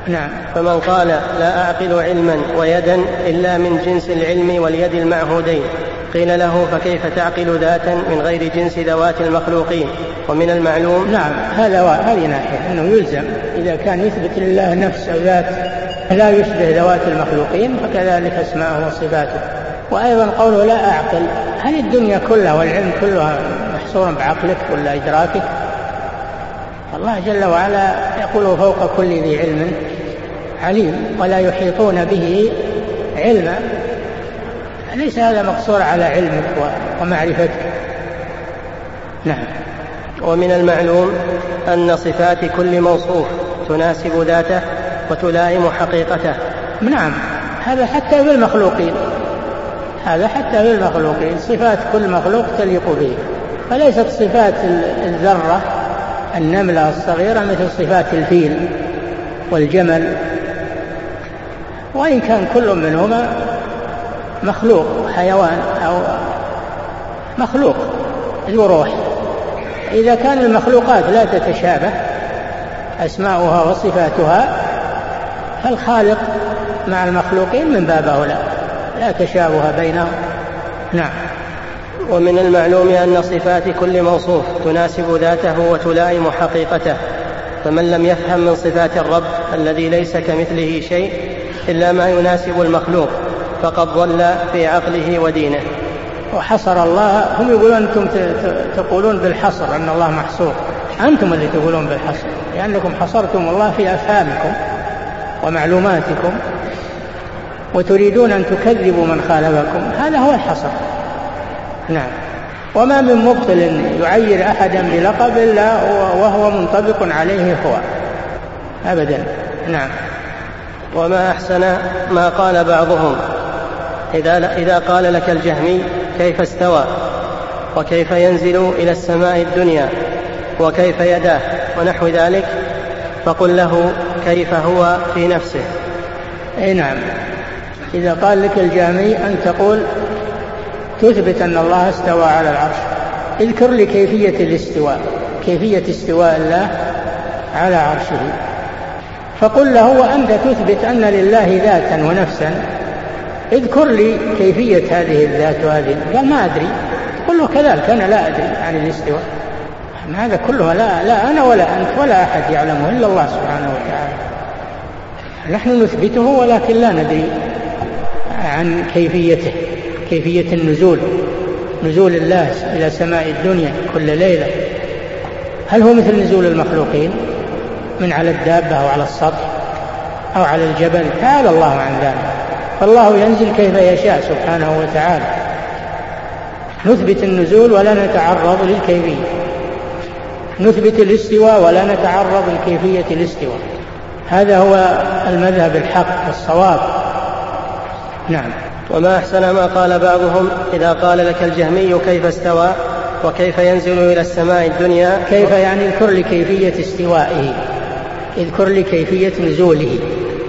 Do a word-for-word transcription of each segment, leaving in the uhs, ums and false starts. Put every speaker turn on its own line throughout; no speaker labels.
نعم.
فمن قال لا أعقل علما ويدا إلا من جنس العلم واليد المعهودين قيل له فكيف تعقل ذاتا من غير جنس ذوات المخلوقين؟ ومن المعلوم.
نعم، هذا هذه ناحية أنه يلزم إذا كان يثبت لله نفس أو ذات لا يشبه ذوات المخلوقين فكذلك اسماءه وصفاته. وأيضا قوله لا أعقل، هل الدنيا كلها والعلم كلها محصورا بعقلك ولا إدراكك؟ الله جل وعلا يقول فوق كل ذي علم عليم ولا يحيطون به علما، ليس هذا مقصور على علمك ومعرفتك. نعم.
ومن المعلوم أن صفات كل موصوف تناسب ذاته وتلائم حقيقته.
نعم، هذا حتى بالمخلوقين، هذا حتى بالمخلوقين صفات كل مخلوق تليق به، فليست صفات الذرة النملة الصغيرة مثل صفات الفيل والجمل، وإن كان كل منهما مخلوق حيوان أو مخلوق ذو روح. إذا كان المخلوقات لا تتشابه أسماؤها وصفاتها فالخالق مع المخلوقين من باب أولى، لا تشابه بينهم. نعم.
ومن المعلوم أن صفات كل موصوف تناسب ذاته وتلائم حقيقته، فمن لم يفهم من صفات الرب الذي ليس كمثله شيء إلا ما يناسب المخلوق فقد ضل في عقله ودينه.
وحصر الله، هم يقولون أنتم تقولون بالحصر أن الله محصور، أنتم اللي تقولون بالحصر لأنكم حصرتم الله في أفهامكم ومعلوماتكم وتريدون أن تكذبوا من خالفكم، هذا هو الحصر. نعم. وما من مبطل يعير أحدا بلقب إلا وهو منطبق عليه هو أبدا. نعم.
وما أحسن ما قال بعضهم إذا, إذا قال لك الجهمي كيف استوى وكيف ينزل إلى السماء الدنيا وكيف يداه ونحو ذلك فقل له كيف هو في نفسه.
أي نعم، إذا قال لك الجهمي أن تقول تثبت أن الله استوى على العرش، اذكر لي كيفية الاستواء، كيفية استواء الله على عرشه، فقل له وأنت تثبت أن لله ذاتا ونفسا، اذكر لي كيفية هذه الذات وهذه. قال ما أدري، قل له كذلك أنا لا أدري عن الاستواء. هذا كله لا, لا أنا ولا أنت ولا أحد يعلمه إلا الله سبحانه وتعالى، نحن نثبته ولكن لا ندري عن كيفيته، كيفية النزول، نزول الله إلى سماء الدنيا كل ليلة، هل هو مثل نزول المخلوقين من على الدابة أو على السطح أو على الجبل؟ تعالى الله عن ذلك، فالله ينزل كيف يشاء سبحانه وتعالى. نثبت النزول ولا نتعرض للكيفية، نثبت الاستواء ولا نتعرض لكيفية الاستواء، هذا هو المذهب الحق والصواب. نعم.
وما أحسن ما قال بعضهم إذا قال لك الجهمي كيف استوى وكيف ينزل إلى السماء الدنيا،
كيف يعني اذكر لي كيفية استوائه، اذكر لي كيفية نزوله،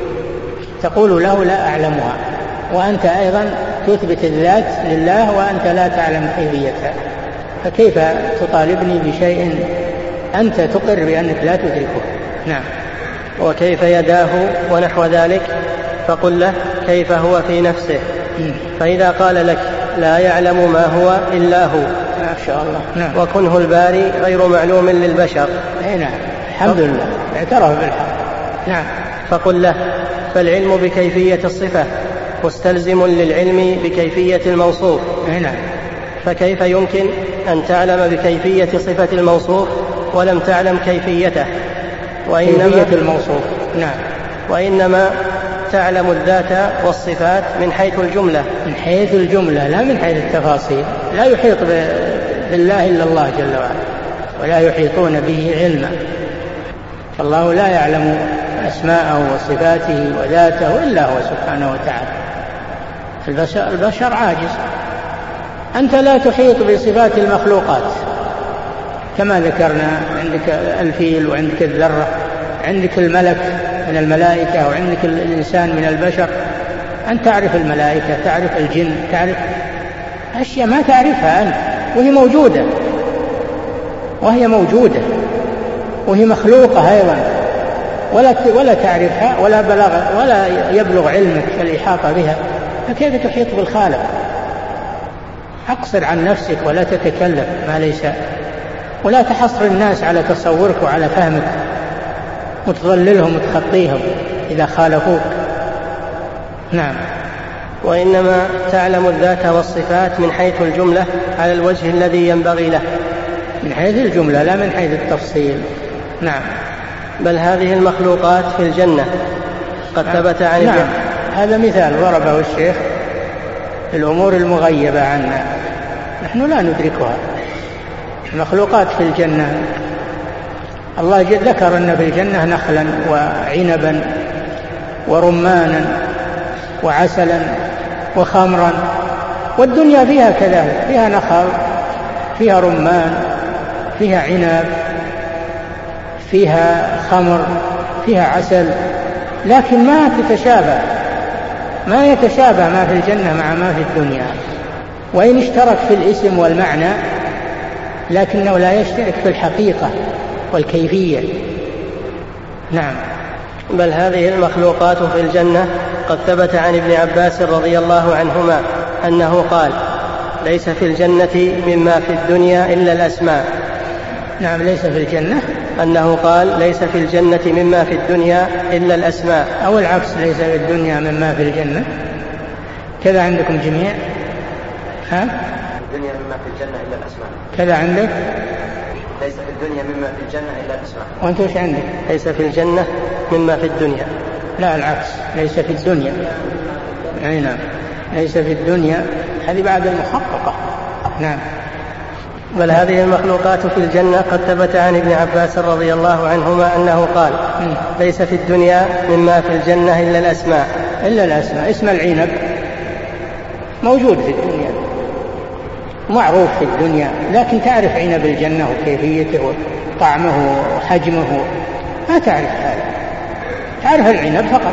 تقول له لا أعلمها، وأنت أيضا تثبت الذات لله وأنت لا تعلم كيفيتها، فكيف تطالبني بشيء أنت تقر بأنك لا تدركه؟ نعم.
وكيف يداه ونحو ذلك فقل له كيف هو في نفسه، فإذا قال لك لا يعلم ما هو إلا هو
ما شاء الله. نعم.
وكنه الباري غير معلوم للبشر.
أي نعم، الحمد لله اعترف بالحق. نعم.
فقل له فالعلم بكيفية الصفة مستلزم للعلم بكيفية الموصوف.
أي نعم.
فكيف يمكن أن تعلم بكيفية صفة الموصوف ولم تعلم كيفيته؟
وإنما كيفية الموصوف. نعم.
وإنما تعلم الذات والصفات من حيث الجملة،
من حيث الجملة لا من حيث التفاصيل. لا يحيط بالله إلا الله جل وعلا ولا يحيطون به علما، فالله لا يعلم أسماءه وصفاته وذاته إلا هو سبحانه وتعالى. البشر, البشر عاجز. أنت لا تحيط بصفات المخلوقات كما ذكرنا، عندك الفيل وعندك الذرة، عندك الملك من الملائكة وعندك الإنسان من البشر. أن تعرف الملائكة، تعرف الجن، تعرف أشياء ما تعرفها أنت وهي موجودة، وهي موجودة وهي مخلوقة أيضا، ولا ولا تعرفها ولا بلغ ولا يبلغ علمك الإحاطة بها، فكيف تحيط بالخالق؟ أقصر عن نفسك ولا تتكلف ما ليس، ولا تحصر الناس على تصورك وعلى فهمك وتضللهم وتخطيهم إذا خالفوك. نعم.
وإنما تعلم الذات والصفات من حيث الجملة على الوجه الذي ينبغي له.
من حيث الجملة لا من حيث التفصيل. نعم.
بل هذه المخلوقات في الجنة قد ثبت عن
نعم. نعم. هذا مثال ضربه الشيخ في الأمور المغيبة عنا نحن لا ندركها. المخلوقات في الجنة الله ذكر أن في الجنة نخلا وعنبا ورمانا وعسلا وخمرا، والدنيا فيها كذلك، فيها نخل، فيها رمان، فيها عنب، فيها خمر، فيها عسل، لكن ما تتشابه، ما يتشابه ما في الجنة مع ما في الدنيا، وإن اشترك في الاسم والمعنى لكنه لا يشترك في الحقيقة والكيفية. نعم.
بل هذه المخلوقات في الجنة قد ثبت عن ابن عباس رضي الله عنهما أنه قال: ليس في الجنة مما في الدنيا إلا الأسماء.
نعم. ليس في الجنة،
أنه قال: ليس في الجنة مما في الدنيا إلا الأسماء،
أو العكس، ليس في الدنيا مما في الجنة. كذا عندكم جميع؟ ها؟
الدنيا مما في الجنة إلا الأسماء.
كذا عندك؟
ليس في الدنيا مما في الجنة إلا الأسماء.
وأنت وش عندك؟
ليس في الجنة مما في الدنيا.
لا، العكس، ليس في الدنيا. أي نعم، ليس في الدنيا، هذه بعد المحققة. نعم.
بل هذه المخلوقات في الجنة قد ثبت عن ابن عباس رضي الله عنهما أنه قال: ليس في الدنيا مما في الجنة إلا الأسماء.
إلا الأسماء. اسم العنب موجود في الدنيا، معروف في الدنيا، لكن تعرف عنب الجنة وكيفيته وطعمه وحجمه، ما تعرف هذا، تعرف العنب فقط.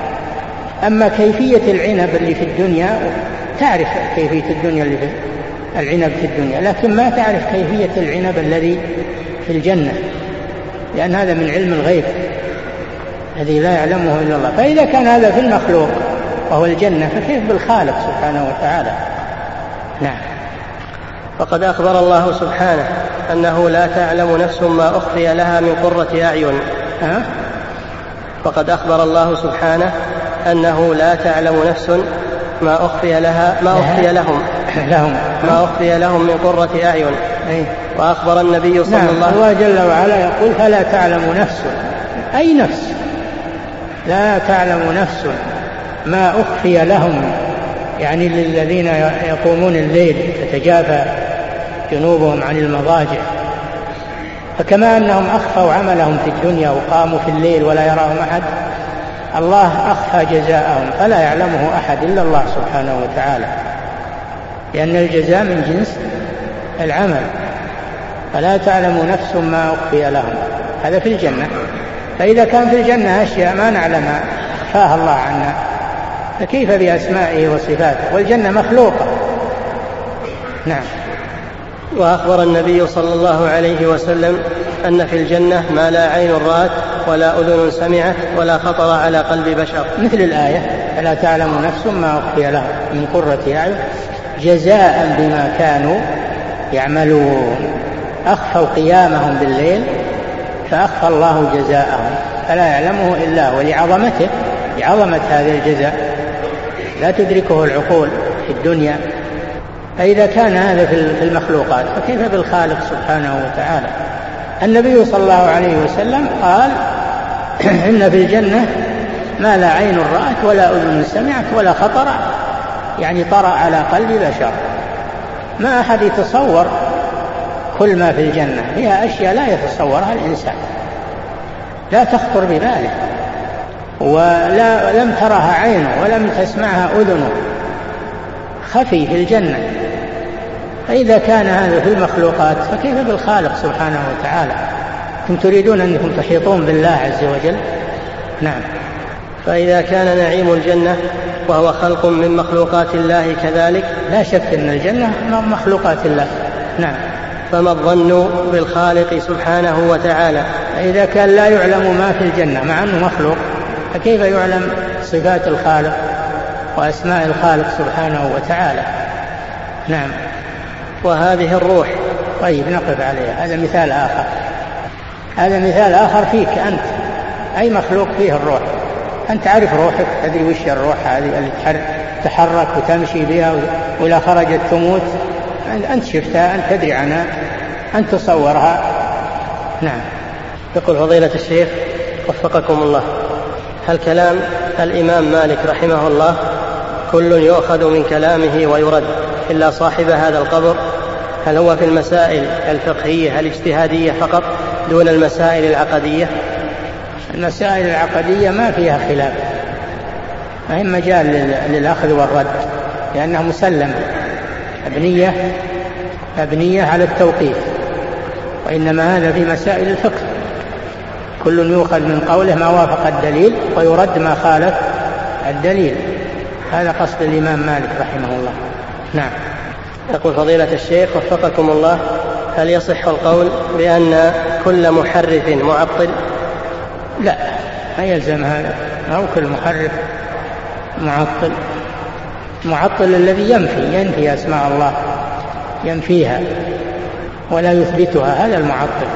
أما كيفية العنب اللي في الدنيا تعرف كيفية الدنيا اللي في العنب في الدنيا، لكن ما تعرف كيفية العنب الذي في الجنة، لأن هذا من علم الغيب الذي لا يعلمه إلا الله. فإذا كان هذا في المخلوق وهو الجنة، فكيف بالخالق سبحانه وتعالى؟ نعم.
فقد أخبر الله سبحانه أنه لا تعلم نفس ما أخفي لها من قرة أعين.
ها؟
فقد أخبر الله سبحانه أنه لا تعلم نفس ما أخفي لها ما أخفي لهم
لهم
ما أخفي لهم من قرة أعين.
أي.
وأخبر النبي صلى
نعم.
الله عليه
وسلم الله جل وعلا يقول: فلا تعلم نفس، أي نفس، لا تعلم نفس ما أخفي لهم، يعني للذين يقومون الليل تتجافى جنوبهم عن المضاجع، فكما أنهم أخفوا عملهم في الدنيا وقاموا في الليل ولا يراهم أحد، الله أخفى جزاءهم فلا يعلمه أحد إلا الله سبحانه وتعالى، لأن الجزاء من جنس العمل. فلا تعلم نفس ما أخفي لهم، هذا في الجنة. فإذا كان في الجنة أشياء ما نعلمها أخفاها الله عنا، فكيف بأسمائه وصفاته؟ والجنة مخلوقة. نعم.
وأخبر النبي صلى الله عليه وسلم أن في الجنة ما لا عين رأت ولا أذن سمعت ولا خطر على قلب بشر،
مثل الآية: فلا تعلم نفس ما أخفي لهم من قرة أعين جزاء بما كانوا يعملون. أخفوا قيامهم بالليل فأخفى الله جزاءهم فلا يعلمه إلا هو، لعظمته، لعظمة هذا الجزاء لا تدركه العقول في الدنيا. فإذا كان هذا في المخلوقات فكيف بالخالق سبحانه وتعالى؟ النبي صلى الله عليه وسلم قال: إن في الجنة ما لا عين رأت ولا أذن سمعت ولا خطر، يعني طرأ على قلب بشر. ما أحد يتصور كل ما في الجنة، فيها أشياء لا يتصورها الإنسان، لا تخطر بباله، ولا لم ترها عينه ولم تسمعها أذنه، خفي في الجنة. فإذا كان هذا في المخلوقات فكيف بالخالق سبحانه وتعالى؟ أنتم تريدون أنكم تحيطون بالله عز وجل. نعم.
فإذا كان نعيم الجنة وهو خلق من مخلوقات الله كذلك،
لا شك أن الجنة مخلوقات الله. نعم.
فما الظن بالخالق سبحانه وتعالى
إذا كان لا يعلم ما في الجنة مع أنه مخلوق، فكيف يعلم صفات الخالق وأسماء الخالق سبحانه وتعالى؟ نعم.
وهذه الروح.
طيب نقف عليها. هذا مثال آخر، هذا مثال آخر فيك أنت، أي مخلوق فيه الروح. أنت عارف روحك، تدري وش الروح هذه اللي تحرك وتمشي بها ولا خرجت تموت، أنت شفتها، أنت تدري عنها، أنت تصورها. نعم.
يقول فضيلة الشيخ وفقكم الله: هل كلام الإمام مالك رحمه الله كل يؤخذ من كلامه ويرد إلا صاحب هذا القبر؟ هل هو في المسائل الفقهية الاجتهادية فقط دون المسائل العقدية؟
المسائل العقدية ما فيها خلاف، ما هي مجال للأخذ والرد، لأنها مسلمة مبنية مبنية على التوقيف، وإنما هذا في مسائل الفقه كل يؤخذ من قوله ما وافق الدليل ويرد ما خالف الدليل. هذا قصد الإمام مالك رحمه الله. نعم.
يقول فضيلة الشيخ وفقكم الله: هل يصح القول بأن كل محرف معطل؟
لا، ما يلزم هذا، أو كل محرف معطل. معطل الذي ينفي ينفي أسماء الله، ينفيها ولا يثبتها، هذا المعطل.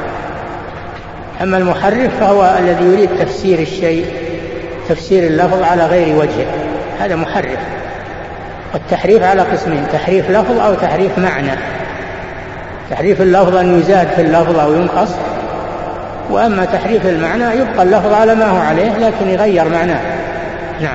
أما المحرف فهو الذي يريد تفسير الشيء، تفسير اللفظ على غير وجهه، هذا محرف. والتحريف على قسمين: تحريف لفظ أو تحريف معنى. تحريف اللفظ أن يزاد في اللفظ أو ينقص، وأما تحريف المعنى يبقى اللفظ على ما هو عليه لكن يغير معناه. نعم.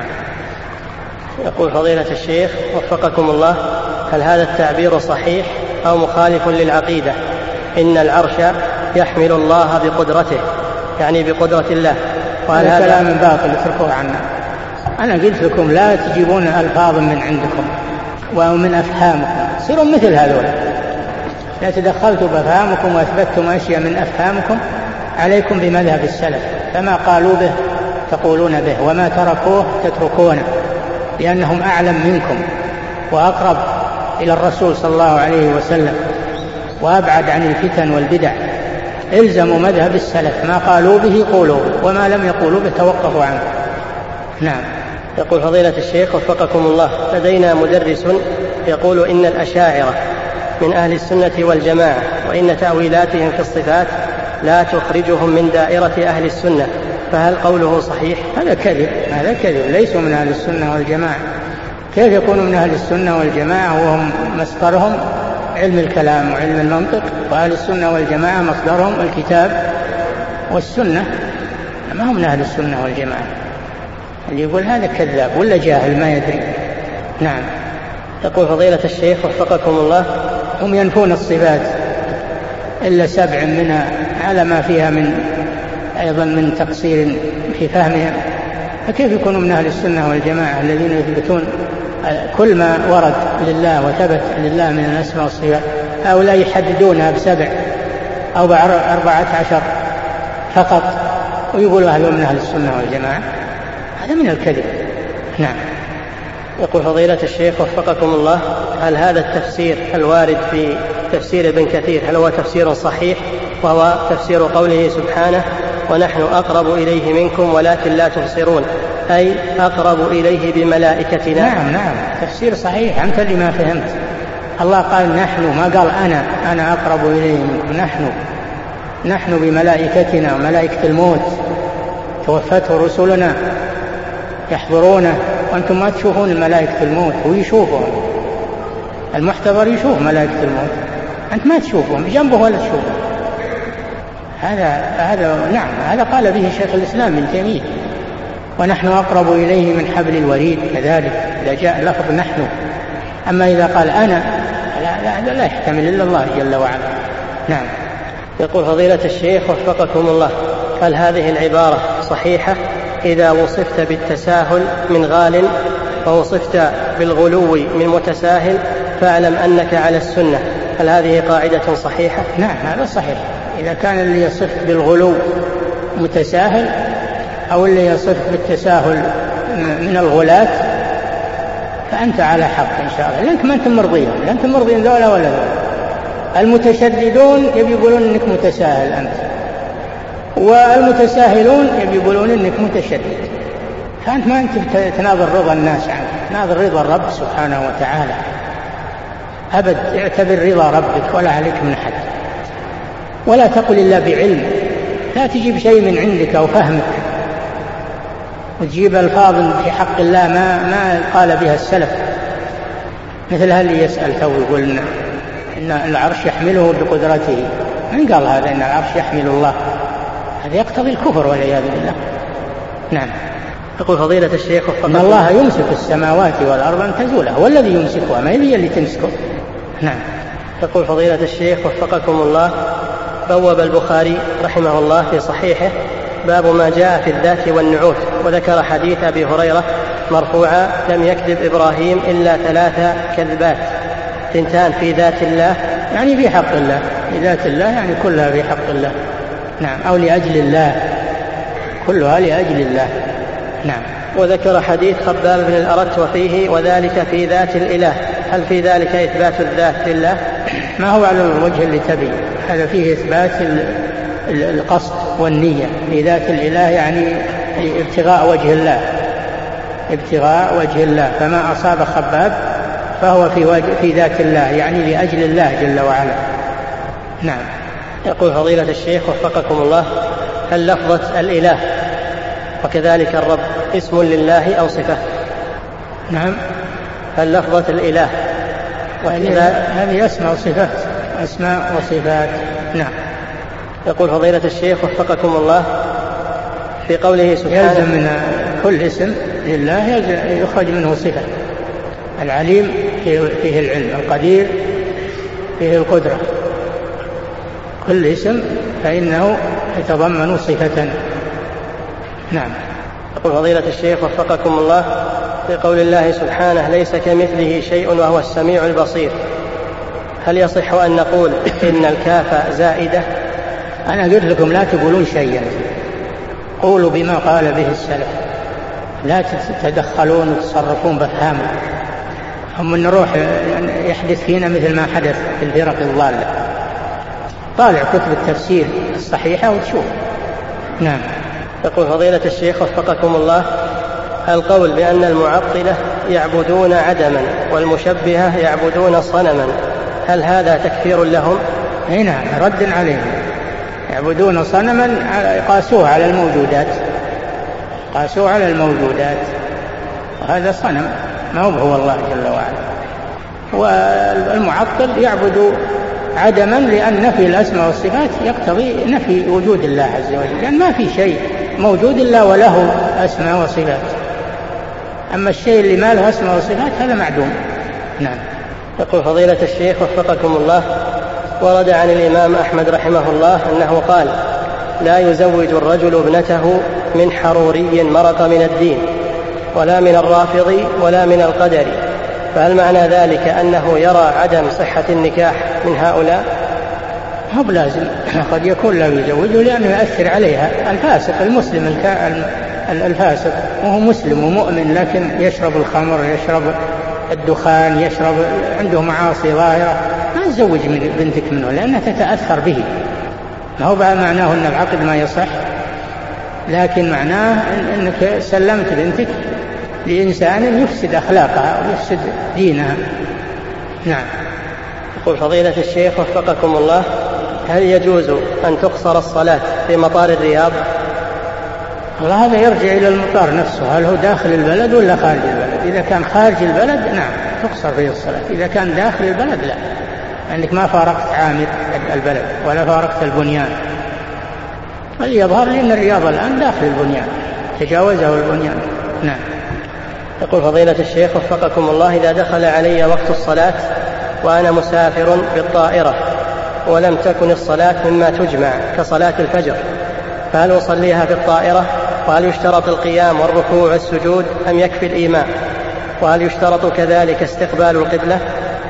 يقول فضيلة الشيخ وفقكم الله: هل هذا التعبير صحيح أو مخالف للعقيدة؟ إن العرش يحمل الله بقدرته، يعني بقدرة الله.
وهذا كلام باطل، اتركوه عنا. أنا قلت لكم لا تجيبون ألفاظ من عندكم ومن أفهامكم، سيروا مثل هذول. لا تدخلتوا بأفهامكم وأثبتتم أشياء من أفهامكم، عليكم بمذهب السلف، فما قالوا به تقولون به، وما تركوه تتركونه، لأنهم أعلم منكم وأقرب إلى الرسول صلى الله عليه وسلم وأبعد عن الفتن والبدع. الزموا مذهب السلف، ما قالوا به قولوا به، وما لم يقولوا به توقفوا عنه. نعم.
يقول فضيلة الشيخ وفقكم الله: لدينا مدرس يقول إن الأشاعرة من أهل السنة والجماعة، وإن تأويلاتهم في الصفات لا تخرجهم من دائرة أهل السنة، فهل قوله صحيح؟
هذا كذب، هذا كذب، ليسوا من أهل السنة والجماعة. كيف يكونوا من أهل السنة والجماعة وهم مصدرهم علم الكلام وعلم المنطق؟ وأهل السنة والجماعة مصدرهم الكتاب والسنة، ما هم من أهل السنة والجماعة. اللي يقول هذا كذاب ولا جاهل ما يدري. نعم.
يقول فضيلة الشيخ وفقكم الله:
هم ينفون الصفات إلا سبع منها على ما فيها من أيضا من تقصير في فهمهم، فكيف يكونوا من أهل السنة والجماعة الذين يثبتون كل ما ورد لله وثبت لله من الأسماء والصفات؟ هؤلاء يحددونها بسبع أو بأربعة عشر فقط ويقولوا هذول من أهل السنة والجماعة، هذا من الكذب. نعم.
يقول فضيلة الشيخ وفقكم الله: هل هذا التفسير الوارد في تفسير ابن كثير هل هو تفسير صحيح، وهو تفسير قوله سبحانه ونحن أقرب إليه منكم ولكن لا تبصرون، أي أقرب إليه بملائكتنا؟
نعم نعم، تفسير صحيح، أنت اللي ما فهمت. الله قال نحن، ما قال أنا أنا أقرب إليه منكم. نحن نحن بملائكتنا وملائكة الموت توفته رسلنا يحضرونه، وأنتم ما تشوفون ملائكة الموت، هو يشوفهم. المحتضر يشوف ملائكة الموت، أنت ما تشوفهم جنبه ولا تشوفهم. هذا هذا نعم، هذا قال به شيخ الإسلام ابن تيمية، ونحن أقرب إليه من حبل الوريد. كذلك إذا جاء لفظ نحن. أما إذا قال أنا لا, لا, لا يحتمل إلا الله جل وعلا. نعم.
يقول فضيلة الشيخ وفقكم الله: هل هذه العبارة صحيحة إذا وصفت بالتساهل من غال ووصفت بالغلو من متساهل فاعلم أنك على السنة؟ هل هذه قاعدة صحيحة؟
نعم هذا صحيح. إذا كان اللي يصف بالغلو متساهل أو اللي يصف بالتساهل من الغلاة فأنت على حق إن شاء الله، لأنك ما أنت مرضيهم، لا أنت مرضين ذولا ولا ذولا. المتشددون يبي يقولون أنك متساهل أنت، والمتساهلون يقولون إنك متشدد، فأنت ما أنت تناظر رضا الناس عنك، تناظر رضا الرب سبحانه وتعالى أبد. اعتبر رضا ربك ولا عليك من أحد، ولا تقل إلا بعلم، لا تجيب شيء من عندك أو فهمك وتجيب ألفاظ في حق الله ما, ما قال بها السلف، مثل هل يسأل تو يقول إن, إن العرش يحمله بقدرته. من قال هذا إن العرش يحمل الله؟ هذا يقتضي الكفر والعياذ بالله. نعم.
يقول فضيلة الشيخ
إن الله يمسك السماوات والأرض أن تزولا، هو الذي يمسكها ما هي اللي تمسكه. نعم.
يقول فضيلة الشيخ وفقكم الله، بوب البخاري رحمه الله في صحيحه باب ما جاء في الذات والنعوت، وذكر حديث أبي هريرة مرفوعا: لم يكذب إبراهيم إلا ثلاث كذبات، ثنتان في ذات الله،
يعني في حق الله، في ذات الله يعني كلها في حق الله. نعم. أو لأجل الله، كلها لأجل الله. نعم.
وذكر حديث خباب بن الأرت وفيه: وذلك في ذات الإله. هل في ذلك إثبات الذات لله؟
ما هو على الوجه اللي تبي، هذا فيه إثبات القصد والنية. في ذات الإله يعني ابتغاء وجه الله، ابتغاء وجه الله، فما أصاب خباب فهو في, وجه في ذات الله يعني لأجل الله جل وعلا. نعم.
يقول فضيلة الشيخ وفقكم الله: هل لفظة الإله وكذلك الرب اسم لله أو صفة؟
نعم.
هل لفظة الإله
هذه أسماء وصفات، أسماء وصفات. نعم.
يقول فضيلة الشيخ وفقكم الله: في قوله سبحانه:
يلزم من كل اسم لله يخرج منه صفة. العليم فيه العلم، القدير فيه القدرة، كل اسم فإنه يتضمن صفة. نعم.
يقول فضيلة الشيخ وفقكم الله: في قول الله سبحانه: ليس كمثله شيء وهو السميع البصير، هل يصح أن نقول إن الكاف زائدة؟
أنا قلت لكم لا تقولون شيئا، قولوا بما قال به السلف، لا تتدخلون وتصرفون بفهامه. هم نروح يحدث فينا مثل ما حدث في الفرق الضالة. طالع كتب التفسير الصحيحة وتشوف. نعم.
يقول فضيلة الشيخ وفقكم الله: القول بأن المعطلة يعبدون عدما والمشبهة يعبدون صنما، هل هذا تكفير لهم؟
هنا رد عليهم. يعبدون صنما قاسوه على الموجودات، قاسوه على الموجودات، وهذا صنم ما هو الله جل وعلا. والمعطل يعبد عدما، لأن نفي الأسماء والصفات يقتضي نفي وجود الله عز وجل، لأن ما في شيء موجود إلا وله أسماء وصفات، أما الشيء اللي ما له أسماء وصفات هذا معدوم. نعم.
يقول فضيلة الشيخ وفقكم الله: ورد عن الإمام أحمد رحمه الله أنه قال: لا يزوج الرجل ابنته من حروري مرق من الدين، ولا من الرافض، ولا من القدر، فهل معنى ذلك أنه يرى عدم صحة النكاح من هؤلاء؟
هو بلازم، قد يكون لا يزوجه لأنه يؤثر عليها. الفاسق المسلم الفاسق وهو مسلم ومؤمن لكن يشرب الخمر، يشرب الدخان، يشرب، عنده معاصي ظاهرة، ما تزوج من بنتك منه لأنها تتأثر به. ما هو بقى معناه أن العقد ما يصح، لكن معناه أنك سلمت بنتك لإنسان يفسد أخلاقها ويفسد دينها. نعم.
يقول فضيلة الشيخ وفقكم الله: هل يجوز أن تقصر الصلاة في مطار الرياض؟
والله هذا يرجع إلى المطار نفسه، هل هو داخل البلد ولا خارج البلد. إذا كان خارج البلد نعم تقصر فيه الصلاة، إذا كان داخل البلد لا، لأنك ما فارقت عامر البلد ولا فارقت البنيان. بل يظهر لي أن الرياض الآن داخل البنيان، تجاوزه البنيان. نعم.
يقول فضيلة الشيخ وفقكم الله: إذا دخل علي وقت الصلاة وأنا مسافر بالطائرة ولم تكن الصلاة مما تجمع كصلاة الفجر، فهل أصليها في الطائرة؟ وهل يشترط القيام والركوع والسجود أم يكفي الإيماء؟ وهل يشترط كذلك استقبال القبلة؟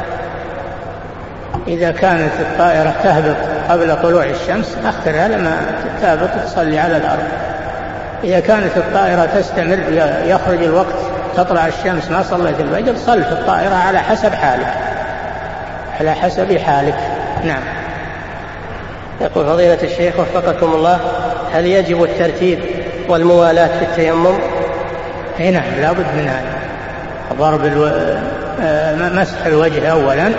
إذا كانت الطائرة تهبط قبل طلوع الشمس أخرها لما تهبط تصلي على الأرض. إذا كانت الطائرة تستمر يخرج الوقت تطلع الشمس ما صليت الفجر، صل في الطائرة على حسب حالك، على حسب حالك. نعم.
يقول فضيلة الشيخ وفقكم الله: هل يجب الترتيب والموالاة في التيمم؟
اي نعم، لا بد من هذا. ضرب الو... مسح الوجه أولا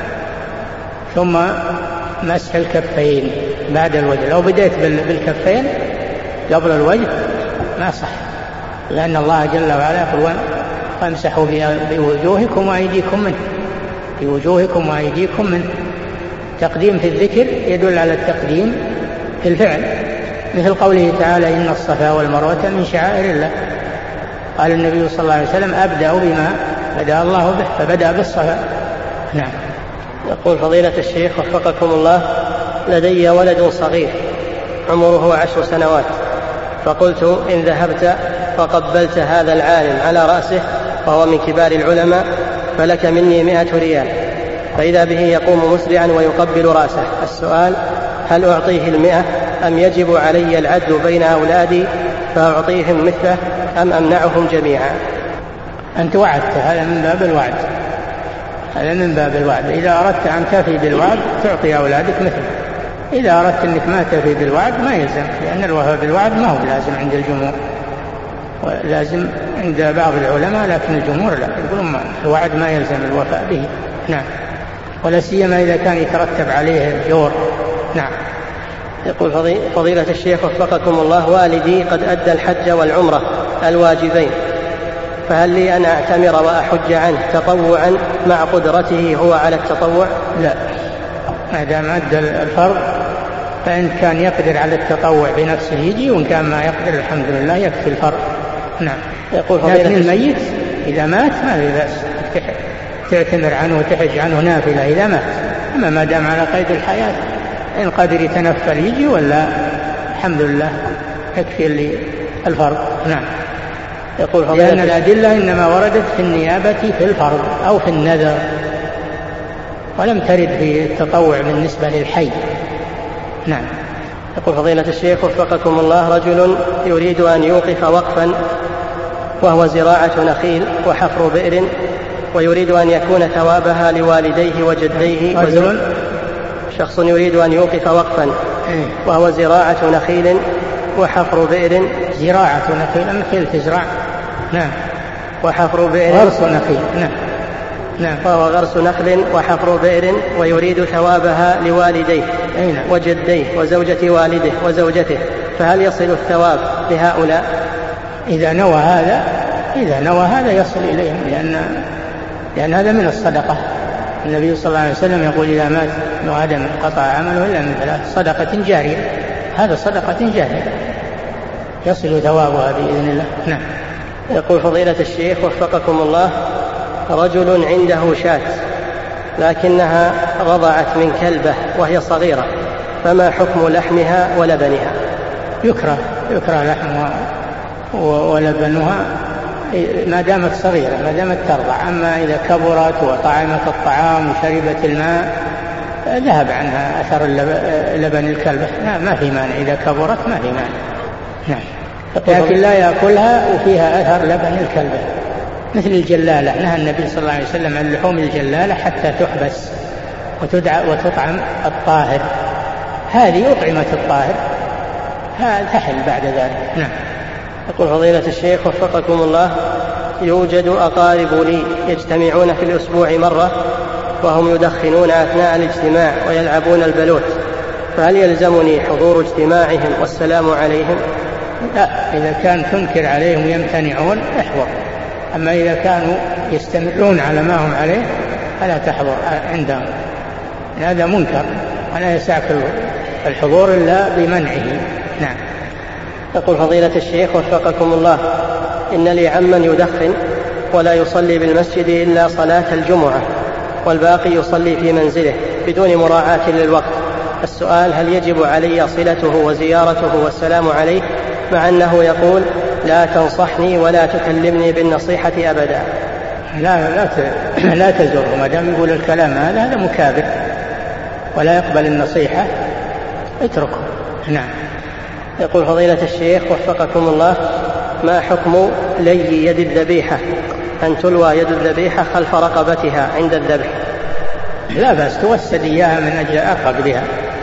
ثم مسح الكفين بعد الوجه. لو بديت بالكفين قبل الوجه ما صح، لأن الله جل وعلا يقول فامسحوا بوجوهكم وأيديكم منه، بوجوهكم وأيديكم منه. تقديم في الذكر يدل على التقديم في الفعل، مثل قوله تعالى إن الصفا والمروة من شعائر الله. قال النبي صلى الله عليه وسلم أبدأ بما بدأ الله به، فبدأ بالصفا. نعم.
يقول فضيلة الشيخ وفقكم الله: لدي ولد صغير عمره عشر سنوات، فقلت إن ذهبت فقبلت هذا العالم على رأسه وهو من كبار العلماء فلك مني مئة ريال، فإذا به يقوم مسرعا ويقبل رأسه. السؤال: هل أعطيه المئة أم يجب علي العدل بين أولادي فأعطيهم مثله أم أمنعهم جميعا؟
أنت وعدت، هذا من باب الوعد، هذا من باب الوعد. إذا أردت أن تفي بالوعد تعطي أولادك مثله، إذا أردت أنك ما تفي بالوعد ما يلزم، لأن الوفاء بالوعد ما هو لازم عند الجمهور، ولازم عند بعض العلماء، لكن الجمهور لا، يقولون الوعد ما يلزم الوفاء به. نعم، ولا سيما إذا كان يترتب عليه جور. نعم.
يقول فضيلة الشيخ وفقكم الله: والدي قد أدى الحج والعمرة الواجبين، فهل لي أن أعتمر وأحج عنه تطوعا مع قدرته هو على التطوع؟
لا، ما دام أدى الفرض فإن كان يقدر على التطوع بنفسه يجي، وإن كان ما يقدر الحمد لله يكفي الفرض. نعم.
يقول
لكن الميت إذا مات ما في بأس تعتمر عنه وتحج عنه نافلة إذا مات، أما ما دام على قيد الحياة إن قدر يتنفل يجي، ولا الحمد لله يكفي اللي الفرض. نعم.
يقول
لأن الأدلة إنما وردت في النيابة في الفرض أو في النذر، ولم ترد في التطوع بالنسبة للحي. نعم.
يقول فضيلة الشيخ وفقكم الله: رجل يريد أن يوقف وقفا وهو زراعة نخيل وحفر بئر، ويريد أن يكون ثوابها لوالديه وجديه.
رجل
شخص يريد أن يوقف وقفا وهو زراعة نخيل وحفر بئر.
زراعة نخيل، النخيل تزرع. نعم.
وحفر بئر،
غرس نخيل. نعم.
نعم. فهو غرس نخل وحفر بئر ويريد ثوابها لوالديه وجديه وزوجة والده وزوجته، فهل يصل الثواب لهؤلاء؟
إذا نوى هذا إذا نوى هذا يصل إليهم، لأن لأن هذا من الصدقة. النبي صلى الله عليه وسلم يقول: إذا مات ابن آدم قطع عمله إلا من ثلاث: صدقة جارية. هذا صدقة جارية يصل ثوابها بإذن الله. نعم.
يقول فضيلة الشيخ وفقكم الله: رجل عنده شاة لكنها رضعت من كلبة وهي صغيرة، فما حكم لحمها ولبنها؟
يكره يكره لحمها ولبنها ما دامت صغيرة، ما دامت ترضع. أما إذا كبرت وطعمت الطعام وشربت الماء ذهب عنها أثر لبن الكلبة، ما في مانع. إذا كبرت ما في مانع. نعم. لكن لا يأكلها وفيها أثر لبن الكلبة، مثل الجلالة. نهى النبي صلى الله عليه وسلم عن لحوم الجلالة حتى تحبس وتدعى وتطعم الطاهر. هذه أطعمة الطاهر تحل بعد ذلك. نعم.
يقول فضيلة الشيخ وفقكم الله: يوجد أقارب لي يجتمعون في الأسبوع مرة وهم يدخنون أثناء الاجتماع ويلعبون البلوت، فهل يلزمني حضور اجتماعهم والسلام عليهم؟
لا، إذا كان تنكر عليهم ويمتنعون احضر، أما إذا كانوا يستمرون على ما هم عليه فلا تحضر عندهم، هذا منكر ولا يسعك الحضور إلا بمنعه. نعم.
يقول فضيلة الشيخ وفقكم الله: إن لي عما يدخن ولا يصلي بالمسجد إلا صلاة الجمعة، والباقي يصلي في منزله بدون مراعاة للوقت. السؤال: هل يجب علي صلته وزيارته والسلام عليه، مع أنه يقول لا تنصحني ولا تكلمني بالنصيحة أبدا؟
لا لا لا تزوره، ما دام يقول الكلام هذا هذا مكابر ولا يقبل النصيحة، اتركه. نعم.
يقول فضيلة الشيخ وفقكم الله: ما حكم لي يد الذبيحة، أن تلوى يد الذبيحة خلف رقبتها عند الذبح؟
لا بأس، توسد إياها من أجل أرفق بها،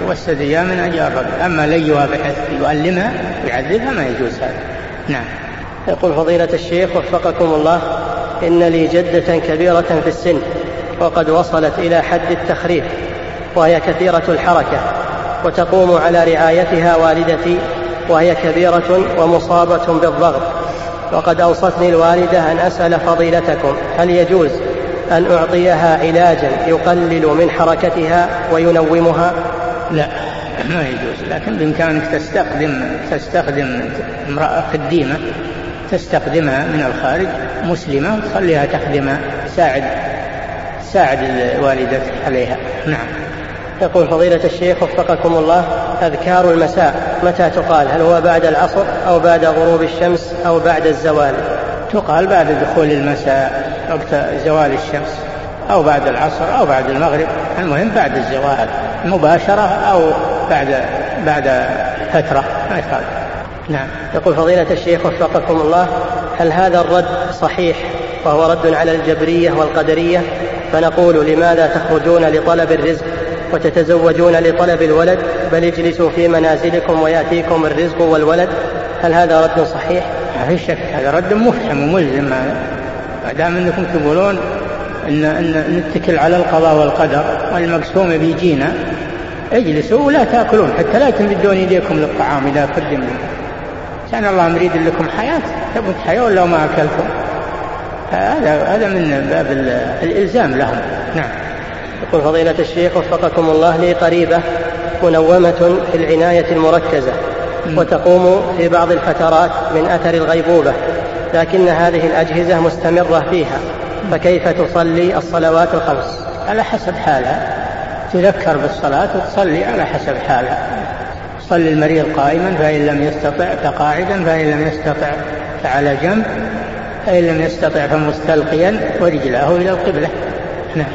والثديا من أجل الرد. أما ليها بحيث يؤلمها ويعذبها ما يجوز هذا. نعم.
يقول فضيلة الشيخ وفقكم الله: إن لي جدة كبيرة في السن وقد وصلت إلى حد التخريف، وهي كثيرة الحركة، وتقوم على رعايتها والدتي وهي كبيرة ومصابة بالضغط، وقد أوصتني الوالدة أن أسأل فضيلتكم هل يجوز أن أعطيها علاجا يقلل من حركتها وينومها؟
لا، ما يجوز، لكن بإمكانك تستخدم تستخدم امرأة خديمة تستخدمها من الخارج مسلمة وتخليها تخدمها تساعد تساعد الوالدة عليها. نعم.
يقول فضيلة الشيخ وفقكم الله: أذكار المساء متى تقال؟ هل هو بعد العصر أو بعد غروب الشمس أو بعد الزوال؟
تقال بعد دخول المساء وقت زوال الشمس، أو بعد العصر أو بعد المغرب، المهم بعد الزوال مباشرة أو بعد بعد فترة ما يخالف.
نعم. يقول فضيلة الشيخ وفقكم الله: هل هذا الرد صحيح وهو رد على الجبرية والقدرية؟ فنقول: لماذا تخرجون لطلب الرزق وتتزوجون لطلب الولد، بل اجلسوا في منازلكم ويأتيكم الرزق والولد؟ هل هذا رد صحيح؟
ما في شك، هذا رد مفحم وملزم. ما دام انكم تقولون ان ان نتكل على القضاء والقدر والمقسوم بيجينا، اجلسوا ولا تاكلون حتى لا تمدون يديكم للطعام اذا قدم لكم. كان الله مريد لكم حياه، تبغوا حياه ولو ما اكلتم. هذا هذا من باب الالزام لهم. نعم.
يقول فضيلة الشيخ وفقكم الله: لي قريبة منومة في العناية المركزة وتقوم في بعض الفترات من أثر الغيبوبة، لكن هذه الأجهزة مستمرة فيها، فكيف تصلي الصلوات الخمس؟
على حسب حالها، تذكر بالصلاة وتصلي على حسب حالها. صلي المريض قائما فإن لم يستطع فقاعدا، فإن لم يستطع فعلى جنب، فإن لم يستطع فمستلقيا ورجلاه إلى القبلة. نعم.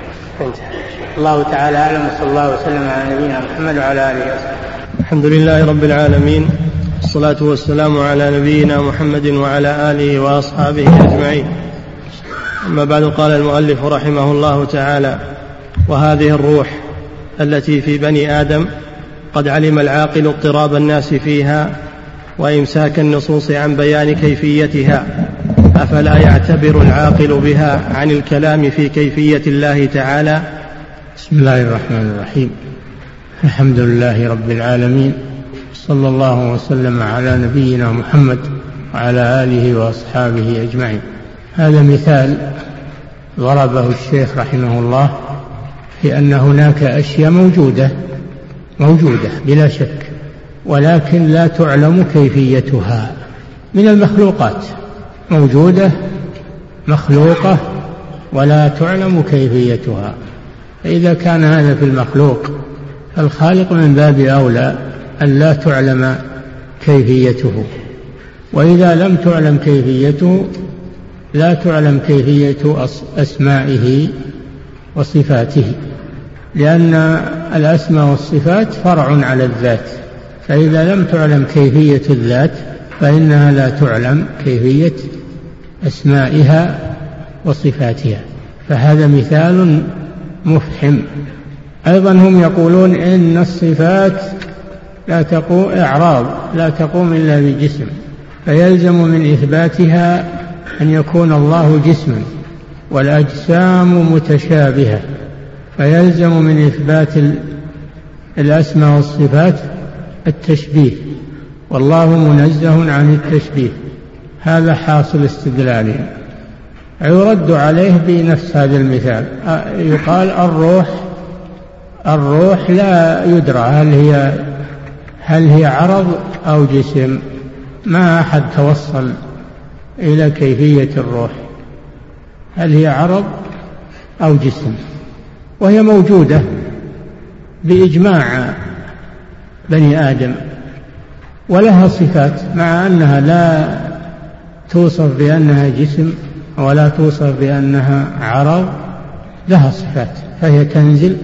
الله تعالى أعلم، صلى الله وسلم على نبينا محمد وعلى آله وسلم.
الحمد لله رب العالمين، والصلاة والسلام على نبينا محمد وعلى آله وأصحابه أجمعين. أما بعد، قال المؤلف رحمه الله تعالى: وهذه الروح التي في بني آدم قد علم العاقل اضطراب الناس فيها وإمساك النصوص عن بيان كيفيتها، أفلا يعتبر العاقل بها عن الكلام في كيفية الله تعالى؟
بسم الله الرحمن الرحيم. الحمد لله رب العالمين، صلى الله وسلم على نبينا محمد وعلى آله وأصحابه أجمعين. هذا مثال ضربه الشيخ رحمه الله في أن هناك أشياء موجودة موجودة بلا شك، ولكن لا تعلم كيفيتها، من المخلوقات موجودة مخلوقة ولا تعلم كيفيتها. فإذا كان هذا في المخلوق، فالخالق من باب أولى أن لا تعلم كيفيته. وإذا لم تعلم كيفيته لا تعلم كيفية أسمائه وصفاته، لأن الأسماء والصفات فرع على الذات، فإذا لم تعلم كيفية الذات فإنها لا تعلم كيفية أسمائها وصفاتها. فهذا مثال مفحم. أيضا هم يقولون إن الصفات لا تقوم إعراض لا تقوم إلا بجسم، فيلزم من إثباتها أن يكون الله جسما، والأجسام متشابهة، فيلزم من إثبات الأسماء والصفات التشبيه، والله منزه عن التشبيه. هذا حاصل استدلالهم. يرد عليه بنفس هذا المثال، يقال الروح الروح لا يدرى هل هي هل هي عرض أو جسم، ما أحد توصل إلى كيفية الروح، هل هي عرض أو جسم، وهي موجودة بإجماع بني آدم، ولها صفات، مع أنها لا توصف بأنها جسم ولا توصف بأنها عرض، لها صفات، فهي تنزل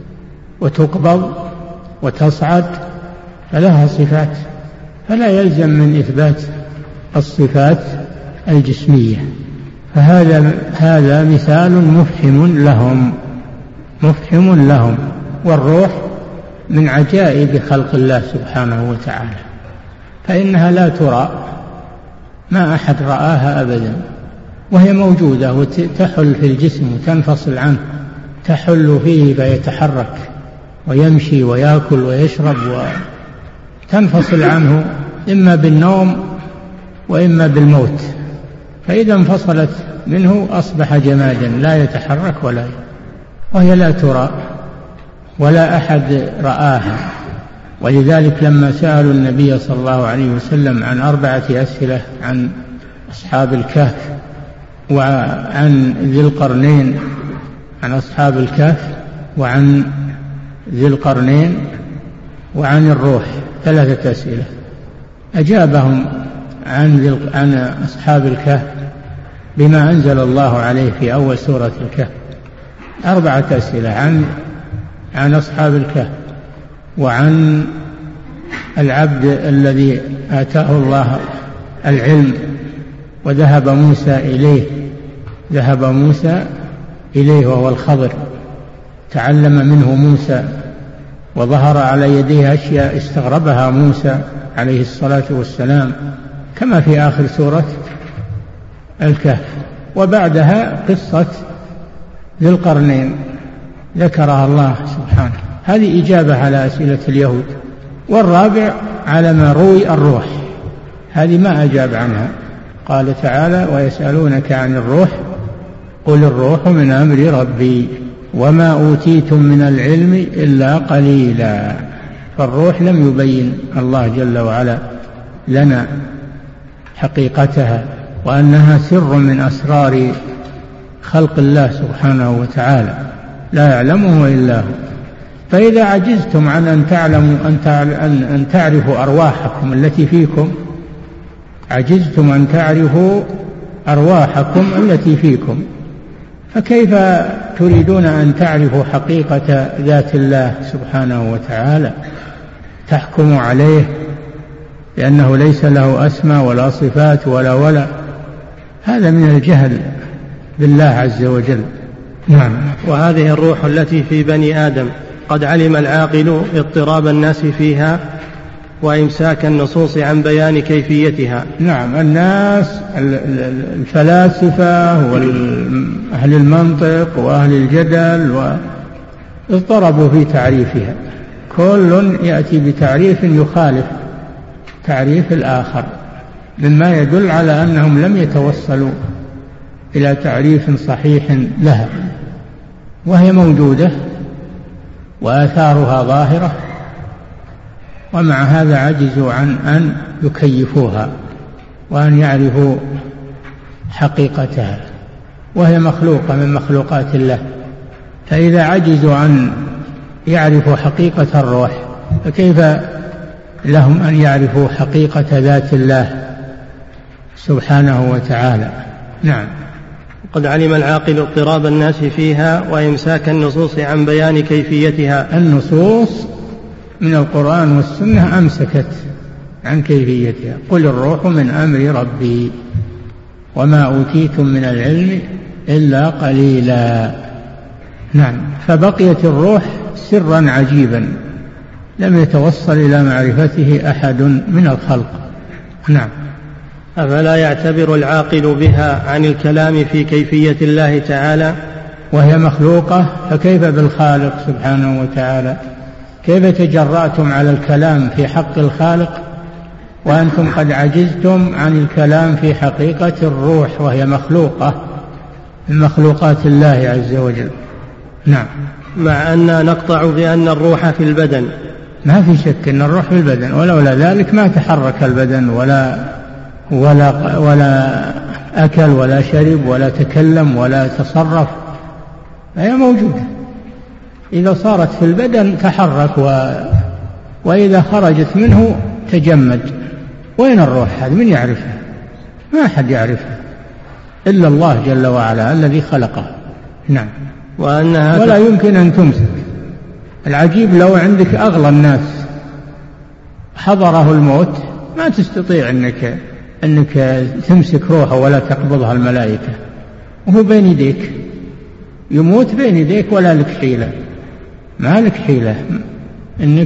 وتقبض وتصعد، فلها صفات، فلا يلزم من إثبات الصفات الجسمية. فهذا هذا مثال مفحم لهم مفحم لهم. والروح من عجائب خلق الله سبحانه وتعالى، فإنها لا ترى، ما أحد رآها أبدا، وهي موجودة وتحل في الجسم وتنفصل عنه، تحل فيه فيتحرك ويمشي ويأكل ويشرب، وتنفصل عنه إما بالنوم وإما بالموت، فإذا انفصلت منه أصبح جمادا لا يتحرك ولا يتحرك. وهي لا ترى ولا أحد رآها. ولذلك لما سألوا النبي صلى الله عليه وسلم عن أربعة أسئلة، عن أصحاب الكهف وعن ذي القرنين، عن أصحاب الكهف وعن ذي القرنين وعن الروح، ثلاثة أسئلة، أجابهم عن, عن أصحاب الكهف بما أنزل الله عليه في أول سورة الكهف، أربعة أسئلة عن عن أصحاب الكهف، وعن العبد الذي آتاه الله العلم وذهب موسى إليه ذهب موسى إليه وهو الخضر، تعلم منه موسى وظهر على يديه أشياء استغربها موسى عليه الصلاة والسلام، كما في آخر سورة الكهف. وبعدها قصة ذي القرنين ذكرها الله سبحانه، هذه إجابة على أسئلة اليهود. والرابع على ما روي الروح، هذه ما أجاب عنها، قال تعالى: ويسألونك عن الروح قل الروح من أمر ربي وما أوتيتم من العلم إلا قليلا. فالروح لم يبين الله جل وعلا لنا حقيقتها، وأنها سر من أسرار خلق الله سبحانه وتعالى لا يعلمه إلا هو. فإذا عجزتم عن أن تعلموا أن تعرفوا أرواحكم التي فيكم، عجزتم أن تعرفوا أرواحكم التي فيكم، فكيف تريدون أن تعرفوا حقيقة ذات الله سبحانه وتعالى، تحكموا عليه لأنه ليس له أسماء ولا صفات ولا ولا هذا من الجهل بالله عز وجل. نعم.
وهذه الروح التي في بني آدم قد علم العاقل اضطراب الناس فيها وإمساك النصوص عن بيان كيفيتها.
نعم، الناس الفلاسفة وأهل المنطق وأهل الجدل اضطربوا في تعريفها، كل يأتي بتعريف يخالف تعريف الآخر، مما يدل على أنهم لم يتوصلوا إلى تعريف صحيح لها، وهي موجودة وآثارها ظاهرة، ومع هذا عجزوا عن أن يكيفوها وأن يعرفوا حقيقتها، وهي مخلوقة من مخلوقات الله. فإذا عجزوا أن يعرفوا حقيقة الروح، فكيف لهم أن يعرفوا حقيقة ذات الله سبحانه وتعالى. نعم.
قد علم العاقل اضطراب الناس فيها وإمساك النصوص عن بيان كيفيتها.
النصوص من القرآن والسنة أمسكت عن كيفيتها، قل الروح من أمر ربي وما أوتيتم من العلم إلا قليلا. نعم. فبقيت الروح سرا عجيبا لم يتوصل إلى معرفته أحد من الخلق. نعم.
أفلا يعتبر العاقل بها عن الكلام في كيفية الله تعالى؟
وهي مخلوقة، فكيف بالخالق سبحانه وتعالى؟ كيف تجرأتم على الكلام في حق الخالق وأنتم قد عجزتم عن الكلام في حقيقة الروح وهي مخلوقة من مخلوقات الله عز وجل. نعم.
مع أن نقطع بأن الروح في البدن.
ما في شك أن الروح في البدن، ولولا ذلك ما تحرك البدن ولا ولا ولا أكل ولا شرب ولا تكلم ولا تصرف، هي موجودة. إذا صارت في البدن تحرك، و... وإذا خرجت منه تجمد. وين الروح هذه؟ من يعرفها؟ ما أحد يعرفها إلا الله جل وعلا الذي خلقه. نعم.
وأنها
ولا يمكن أن تمسك. العجيب لو عندك أغلى الناس حضره الموت ما تستطيع أنك أنك تمسك روحه ولا تقبضها الملائكة، وهو بين يديك، يموت بين يديك ولا لك حيلة، ما لك حيلة. أنك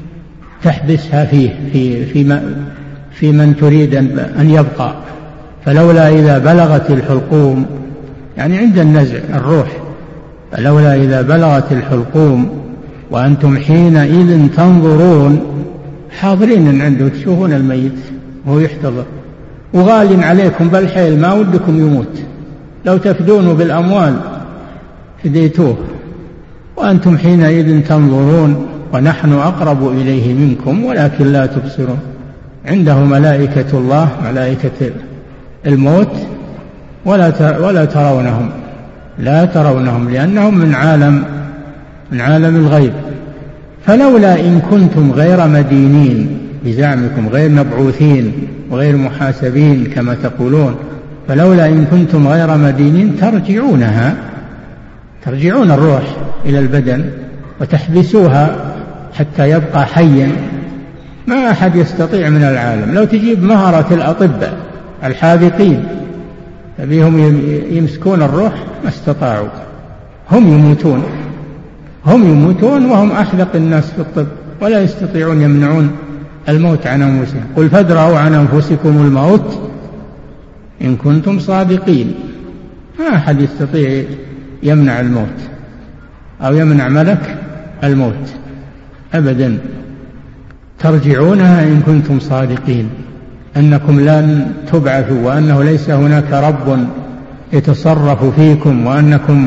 تحبسها فيه في, في, في من تريد أن يبقى. فلولا إذا بلغت الحلقوم، يعني عند النزع الروح، فلولا إذا بلغت الحلقوم وأنتم حينئذ تنظرون، حاضرين عنده تشوفون الميت وهو يحتضر، وغال عليكم بالحيل ما ودكم يموت، لو تفدونه بالأموال فديتوه، وأنتم حينئذ تنظرون ونحن أقرب إليه منكم ولكن لا تبصرون. عنده ملائكة الله، ملائكة الموت، ولا ولا ترونهم، لا ترونهم لأنهم من عالم من عالم الغيب. فلولا إن كنتم غير مدينين بزعمكم، غير مبعوثين وغير محاسبين كما تقولون، فلولا إن كنتم غير مدينين ترجعونها، ترجعون الروح إلى البدن وتحبسوها حتى يبقى حيا. ما أحد يستطيع من العالم، لو تجيب مهرة الأطباء الحاذقين تبيهم يمسكون الروح ما استطاعوا، هم يموتون، هم يموتون وهم أحذق الناس في الطب، ولا يستطيعون يمنعون الموت عن أنفسهم. قل فادرءوا عن أنفسكم الموت إن كنتم صادقين. ما أحد يستطيع يمنع الموت أو يمنع ملك الموت أبدا. ترجعونها إن كنتم صادقين أنكم لن تبعثوا، وأنه ليس هناك رب يتصرف فيكم، وأنكم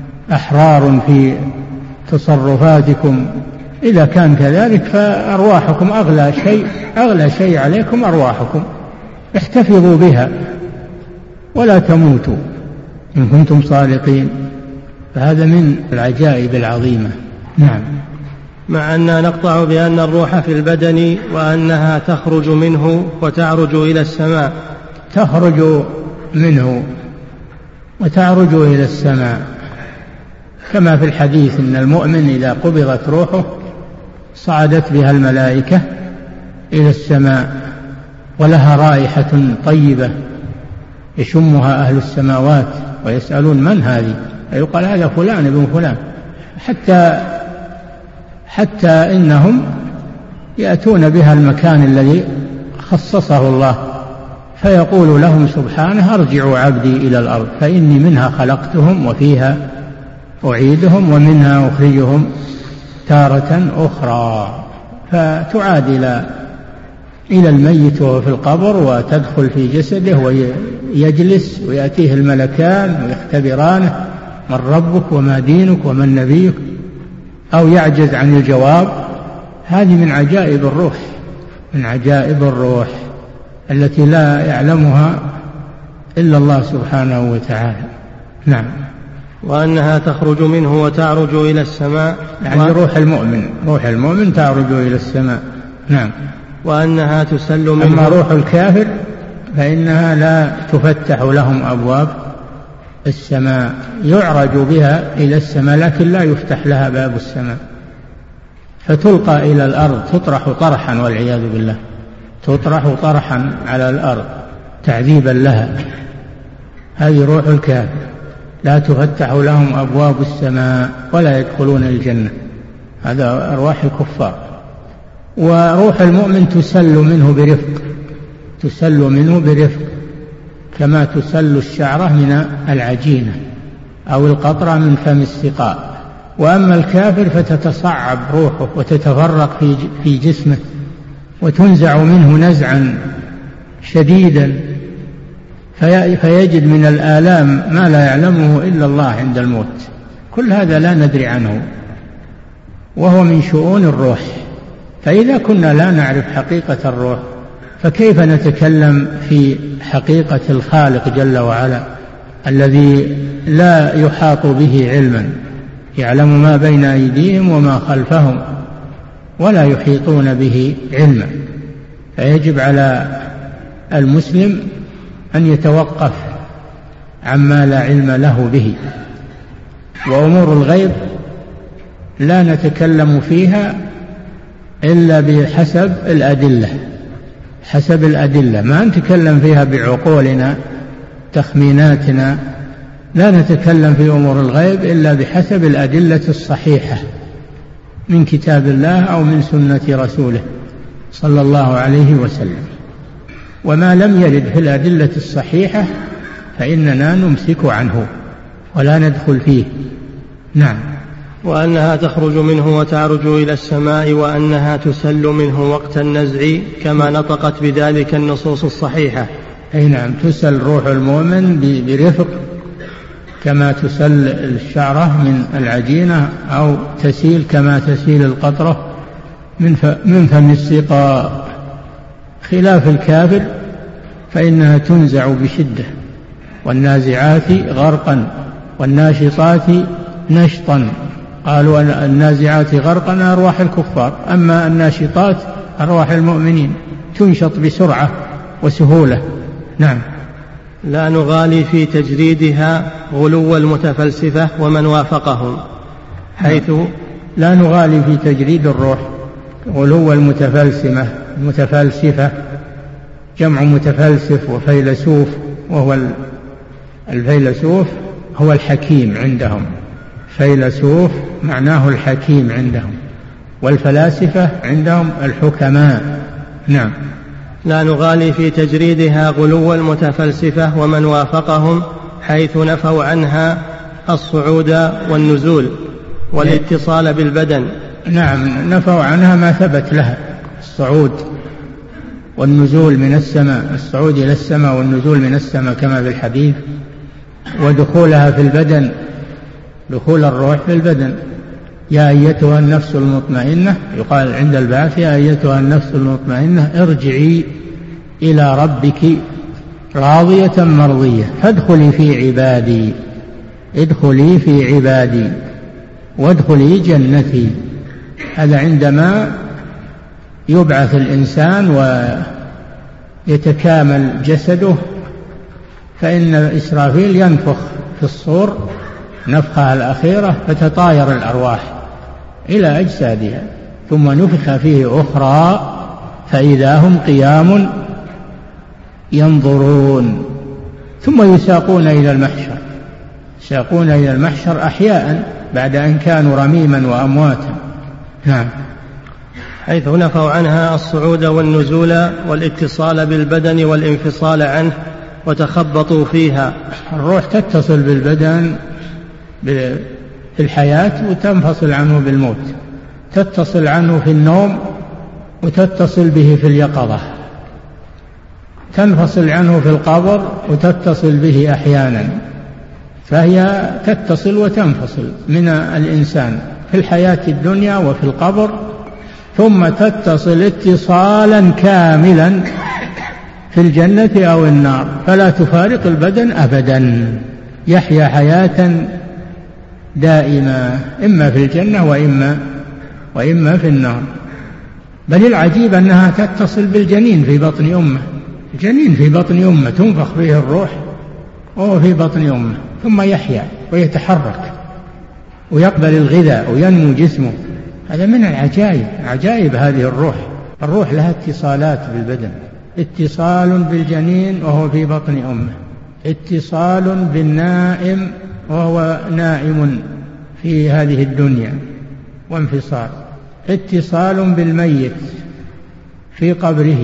أحرار في تصرفاتكم. إذا كان كذلك فأرواحكم أغلى شيء، أغلى شيء عليكم أرواحكم، احتفظوا بها ولا تموتوا إن كنتم صادقين. فهذا من العجائب العظيمة. نعم.
مع أننا نقطع بأن الروح في البدن وأنها تخرج منه وتعرج إلى السماء.
تخرج منه وتعرج إلى السماء، كما في الحديث إن المؤمن إذا قبضت روحه صعدت بها الملائكة إلى السماء، ولها رائحة طيبة يشمها أهل السماوات ويسألون من هذه، فيقال هذا فلان ابن فلان، حتى حتى إنهم يأتون بها المكان الذي خصصه الله، فيقول لهم سبحانه ارجعوا عبدي إلى الأرض فإني منها خلقتهم وفيها أعيدهم ومنها أخرجهم تارة أخرى. فتعاد إلى إلى الميت وهو في القبر، وتدخل في جسده ويجلس ويأتيه الملكان ويختبرانه من ربك وما دينك ومن نبيك، أو يعجز عن الجواب. هذه من عجائب الروح، من عجائب الروح التي لا يعلمها إلا الله سبحانه وتعالى. نعم.
وأنها تخرج منه وتعرج إلى السماء،
يعني و... روح المؤمن روح المؤمن تعرج إلى السماء. نعم.
وأنها تسل منه.
أما روح الكافر فإنها لا تفتح لهم أبواب السماء، يعرج بها إلى السماء لكن لا يفتح لها باب السماء، فتلقى إلى الأرض، تطرح طرحا والعياذ بالله، تطرح طرحا على الأرض تعذيبا لها. هذه روح الكافر، لا تفتح لهم أبواب السماء ولا يدخلون الجنة. هذا أرواح الكفار. وروح المؤمن تسل منه برفق، تسل منه برفق كما تسل الشعرة من العجينة أو القطرة من فم السقاء. وأما الكافر فتتصعب روحه وتتفرق في في جسمه وتنزع منه نزعا شديدا، فيجد من الآلام ما لا يعلمه إلا الله عند الموت. كل هذا لا ندري عنه، وهو من شؤون الروح. فإذا كنا لا نعرف حقيقة الروح فكيف نتكلم في حقيقة الخالق جل وعلا الذي لا يحاط به علما، يعلم ما بين أيديهم وما خلفهم ولا يحيطون به علما. فيجب على المسلم أن يتوقف عما لا علم له به. وأمور الغيب لا نتكلم فيها إلا بحسب الأدلة، حسب الأدلة، ما نتكلم فيها بعقولنا تخميناتنا. لا نتكلم في أمور الغيب إلا بحسب الأدلة الصحيحة من كتاب الله أو من سنة رسوله صلى الله عليه وسلم. وما لم يرد في الأدلة الصحيحة فإننا نمسك عنه ولا ندخل فيه. نعم.
وأنها تخرج منه وتعرج إلى السماء وأنها تسل منه وقت النزع كما نطقت بذلك النصوص الصحيحة.
أي نعم، تسل روح المؤمن برفق كما تسل الشعرة من العجينة، أو تسيل كما تسيل القطرة من فم السقاء، خلاف الكافر فإنها تنزع بشدة. والنازعات غرقا والناشطات نشطا، قالوا النازعات غرقا أرواح الكفار، أما الناشطات أرواح المؤمنين تنشط بسرعة وسهولة. نعم.
لا نغالي في تجريدها غلو المتفلسفة ومن وافقهم، حيث
لا نغالي في تجريد الروح غلو المتفلسفة المتفلسفة جمع متفلسف وفيلسوف، وهو الفيلسوف هو الحكيم عندهم، فيلسوف معناه الحكيم عندهم، والفلاسفة عندهم الحكماء. نعم.
لا نغالي في تجريدها غلو المتفلسفة ومن وافقهم، حيث نفوا عنها الصعود والنزول والاتصال بالبدن.
نعم، نفوا عنها ما ثبت لها، الصعود والنزول من السماء، الصعود إلى السماء والنزول من السماء كما في الحديث، ودخولها في البدن، دخول الروح في البدن. يا أيتها النفس المطمئنة، يقال عند البعث يا أيتها النفس المطمئنة ارجعي إلى ربك راضية مرضية فادخلي في عبادي، ادخلي في عبادي وادخلي جنتي. هذا عندما يبعث الإنسان ويتكامل جسده، فإن إسرافيل ينفخ في الصور نفخة الأخيرة فتطاير الأرواح إلى أجسادها، ثم نفخ فيه أخرى فإذا هم قيام ينظرون، ثم يساقون إلى المحشر، يساقون إلى المحشر أحياء بعد أن كانوا رميما وأمواتا. نعم.
حيث نفوا عنها الصعود والنزول والاتصال بالبدن والانفصال عنه وتخبطوا فيها.
الروح تتصل بالبدن في الحياة وتنفصل عنه بالموت، تتصل عنه في النوم وتتصل به في اليقظة، تنفصل عنه في القبر وتتصل به أحيانا، فهي تتصل وتنفصل من الإنسان في الحياة الدنيا وفي القبر، ثم تتصل اتصالا كاملا في الجنة أو النار، فلا تفارق البدن أبدا، يحيا حياة دائمة إما في الجنة وإما, وإما في النار. بل العجيب أنها تتصل بالجنين في بطن أمه، الجنين في بطن أمه تنفخ فيه الروح وهو في بطن أمه، ثم يحيا ويتحرك ويقبل الغذاء وينمو جسمه. هذا من العجائب، عجائب هذه الروح. الروح لها اتصالات بالبدن، اتصال بالجنين وهو في بطن أمه، اتصال بالنائم وهو نائم في هذه الدنيا وانفصال، اتصال بالميت في قبره،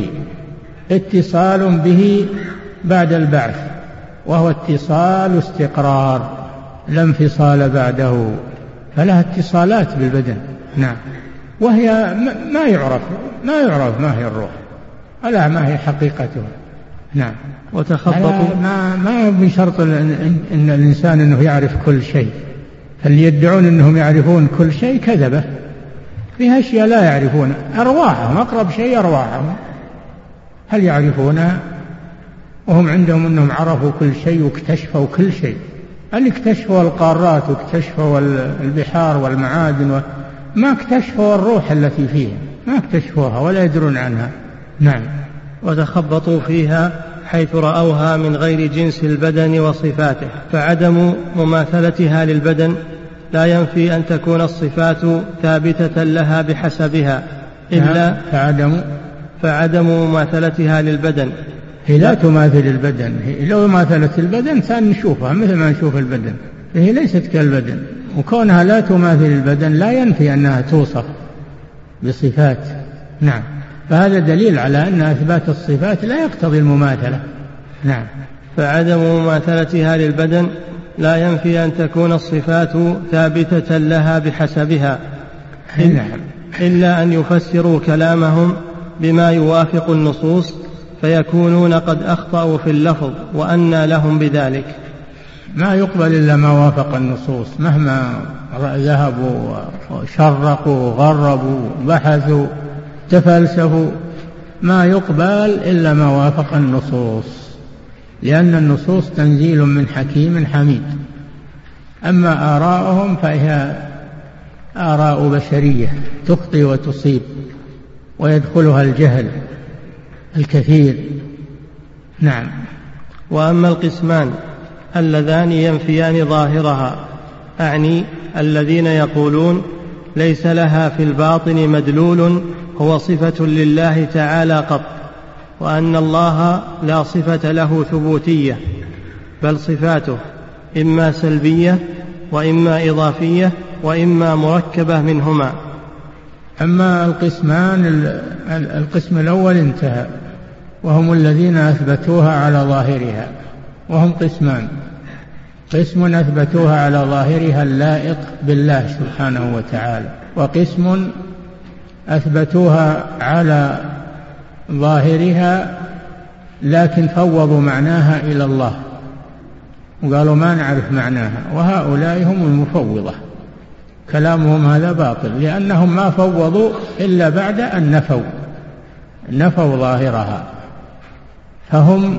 اتصال به بعد البعث وهو اتصال استقرار لا انفصال بعده، فلها اتصالات بالبدن. نعم. وهي ما يعرف ما يعرف ما هي الروح ولا ما هي حقيقتها. نعم.
وتخبطوا
ما ما بشرط ان الانسان انه يعرف كل شيء، فاللي يدعون انهم يعرفون كل شيء كذبه، فيها اشياء لا يعرفون، ارواحهم اقرب شيء ارواحهم هل يعرفونها وهم عندهم انهم عرفوا كل شيء واكتشفوا كل شيء؟ اللي اكتشفوا القارات واكتشفوا البحار والمعادن ما اكتشفوا الروح التي فيها، ما اكتشفوها ولا يدرون عنها. نعم.
وتخبطوا فيها حيث رأوها من غير جنس البدن وصفاته، فعدم مماثلتها للبدن لا ينفي أن تكون الصفات ثابتة لها بحسبها، إلا
فعدم
فعدم مماثلتها للبدن.
هي لا تماثل البدن، هي لو ماثلت البدن ثاني نشوفها مثل ما نشوف البدن، فهي ليست كالبدن وكونها لا تماثل البدن لا ينفي أنها توصف بصفات. نعم، فهذا دليل على أن إثبات الصفات لا يقتضي المماثلة. نعم.
فعدم مماثلتها للبدن لا ينفي أن تكون الصفات ثابتة لها بحسبها.
نعم.
إلا أن يفسروا كلامهم بما يوافق النصوص فيكونون قد أخطأوا في اللفظ وأنى لهم بذلك.
ما يقبل إلا ما وافق النصوص، مهما ذهبوا وشرقوا وغربوا بحثوا تفلسفوا ما يقبل إلا ما وافق النصوص، لأن النصوص تنزيل من حكيم حميد. أما آراءهم فهي آراء بشرية تخطئ وتصيب ويدخلها الجهل الكثير. نعم.
وأما القسمان اللذان ينفيان ظاهرها، أعني الذين يقولون ليس لها في الباطن مدلول هو صفة لله تعالى قط، وأن الله لا صفة له ثبوتية، بل صفاته إما سلبية وإما إضافية وإما مركبة منهما.
أما القسمان، القسم الأول انتهى، وهم الذين أثبتوها على ظاهرها، وهم قسمان: قسم أثبتوها على ظاهرها اللائق بالله سبحانه وتعالى، وقسم أثبتوها على ظاهرها لكن فوضوا معناها إلى الله وقالوا ما نعرف معناها، وهؤلاء هم المفوضة. كلامهم هذا باطل، لأنهم ما فوضوا إلا بعد أن نفوا نفوا ظاهرها، فهم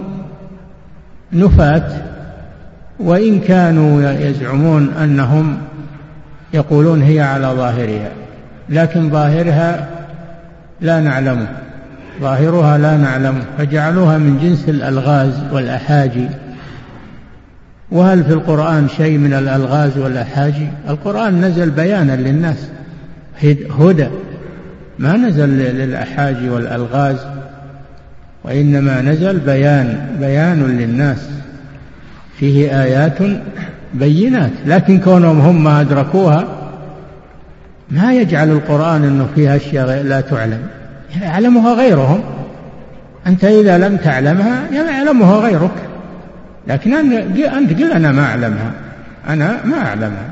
نفاة. وإن كانوا يزعمون أنهم يقولون هي على ظاهرها، لكن ظاهرها لا نعلمه، ظاهرها لا نعلمه، فجعلوها من جنس الألغاز والأحاجي. وهل في القرآن شيء من الألغاز والأحاجي؟ القرآن نزل بيانا للناس، هدى، ما نزل للأحاجي والألغاز، وإنما نزل بيان بيان للناس فيه آيات بينات. لكن كونهم هم ما أدركوها ما يجعل القرآن أنه فيها أشياء لا تعلم، يعلمها غيرهم. أنت إذا لم تعلمها يعلمها غيرك، لكن أنت قل أنا ما أعلمها، أنا ما أعلمها.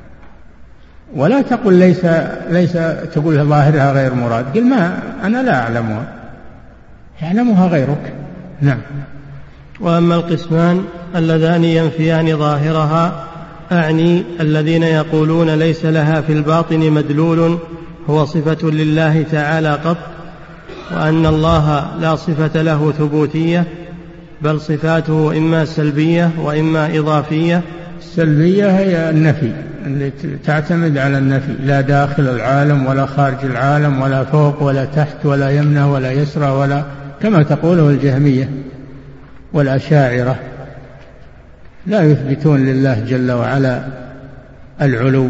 ولا تقل ليس ليس تقول ظاهرها غير مراد، قل ما أنا لا أعلمها، يعلمها غيرك. نعم.
وأما القسمان اللذان ينفيان ظاهرها، أعني الذين يقولون ليس لها في الباطن مدلول هو صفة لله تعالى قط، وأن الله لا صفة له ثبوتية، بل صفاته إما سلبية وإما إضافية.
السلبية هي النفي، التي تعتمد على النفي، لا داخل العالم ولا خارج العالم ولا فوق ولا تحت ولا يمنى ولا يسرى، ولا كما تقوله الجهمية والأشاعرة، لا يثبتون لله جل وعلا العلو،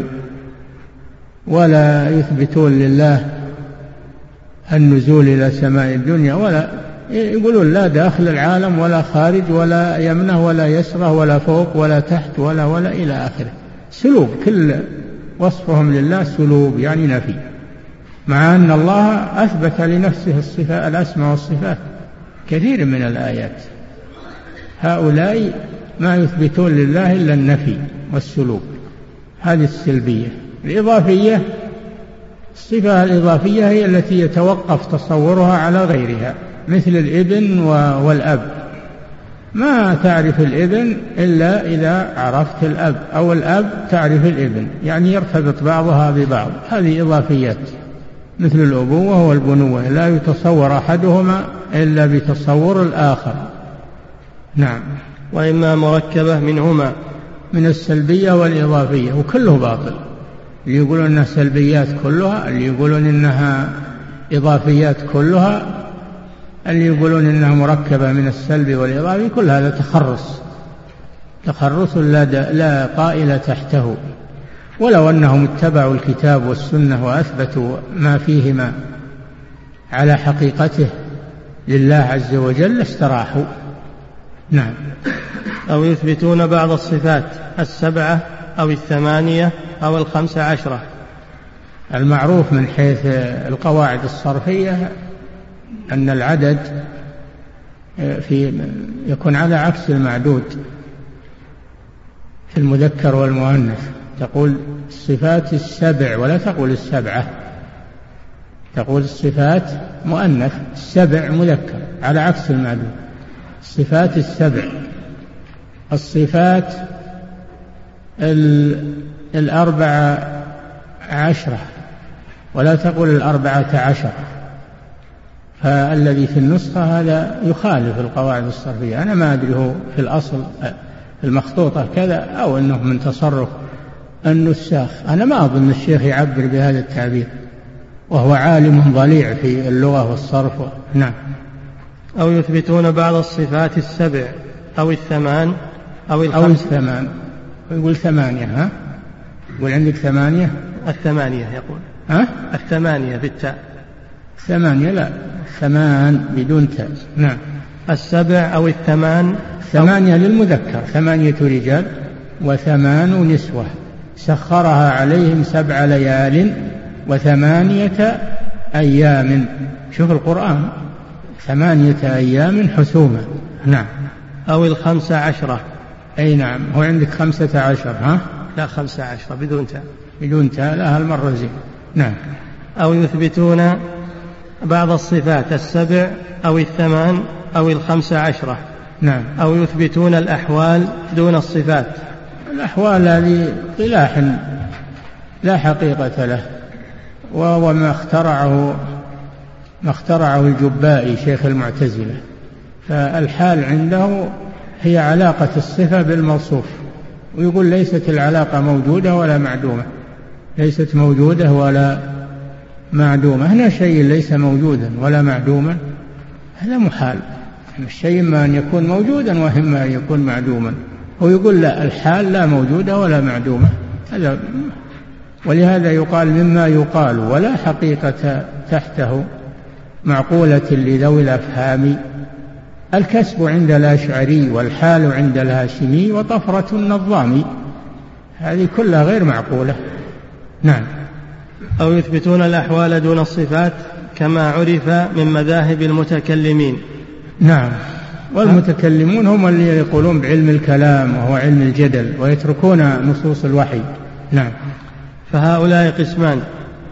ولا يثبتون لله النزول إلى سماء الدنيا، ولا يقولون لا داخل العالم ولا خارج ولا يمنى ولا يسرى ولا فوق ولا تحت ولا ولا إلى آخره. سلوب، كل وصفهم لله سلوب، يعني نفي، مع أن الله أثبت لنفسه الصفات الأسماء والصفات كثير من الآيات. هؤلاء ما يثبتون لله إلا النفي والسلوب، هذه السلبية. الإضافية، الصفة الإضافية هي التي يتوقف تصورها على غيرها، مثل الابن والأب، ما تعرف الابن إلا إذا عرفت الأب، أو الأب تعرف الابن، يعني يرتبط بعضها ببعض، هذه إضافيات. مثل الأبوة والبنوة، لا يتصور أحدهما إلا بتصور الآخر. نعم.
وإما مركبة منهما،
من السلبية والإضافية، وكله باطل. اللي يقولون إنها سلبيات كلها، اللي يقولون إنها إضافيات كلها، اللي يقولون إنها مركبة من السلب والإضافي، كل هذا تخرص تخرص لا, لا قائل تحته. ولو أنهم اتبعوا الكتاب والسنة وأثبتوا ما فيهما على حقيقته لله عز وجل استراحوا. نعم.
أو يثبتون بعض الصفات السبعة أو الثمانية أو الخمس عشرة.
المعروف من حيث القواعد الصرفية أن العدد في يكون على عكس المعدود في المذكر والمؤنث. تقول الصفات السبع ولا تقول السبعة، تقول الصفات مؤنث، السبع مذكر على عكس المعدود. الصفات السبع، الصفات الأربعة عشرة ولا تقول الأربعة عشر. فالذي في النسخة هذا يخالف القواعد الصرفية. أنا ما أدري هو في الأصل المخطوطة كذا أو أنه من تصرف النساخ. أنا ما أظن الشيخ يعبر بهذا التعبير وهو عالم ضليع في اللغة والصرف. نعم.
أو يثبتون بعض الصفات السبع أو الثمان أو الخمس.
أو الثمان، يقول ثمانية. ها؟ يقول عندك ثمانية؟
الثمانية يقول.
ها؟
الثمانية بالتاء.
ثمانية لا، ثمان بدون تاء. نعم.
السبع أو الثمان.
ثمانية للمذكر، ثمانية رجال وثمان نسوة سخرها عليهم سبع ليال وثمانية أيام. شوف القرآن، ثمانية أيام حسوما. نعم.
أو الخمسة عشرة.
أي نعم. هو عندك خمسة عشر. ها؟
لا، خمسة عشرة بدون تاء.
بدون تاء. لا، هالمرة زين. نعم.
أو يثبتون بعض الصفات السبع أو الثمان أو الخمسة عشرة.
نعم.
أو يثبتون الأحوال دون الصفات.
الأحوال هذه اصطلاح لا حقيقة له، وهو ما اخترعه ما اخترعه الجبائي شيخ المعتزلة. فالحال عنده هي علاقة الصفة بالموصوف، ويقول ليست العلاقة موجودة ولا معدومة، ليست موجودة ولا معدومة. هنا شيء ليس موجودا ولا معدوما، هذا محال. الشيء إما أن يكون موجودا وإما أن يكون معدوما. هو يقول لا، الحال لا موجودة ولا معدومة. هذا ولهذا يقال مما يقال ولا حقيقة تحته، معقولة لذوي الأفهام. الكسب عند الأشعري والحال عند الهاشمي وطفرة النظام. هذه كلها غير معقولة. نعم.
أو يثبتون الأحوال دون الصفات كما عرف من مذاهب المتكلمين.
نعم. والمتكلمون هم اللي يقولون بعلم الكلام وهو علم الجدل ويتركون نصوص الوحي. نعم.
فهؤلاء قسمان: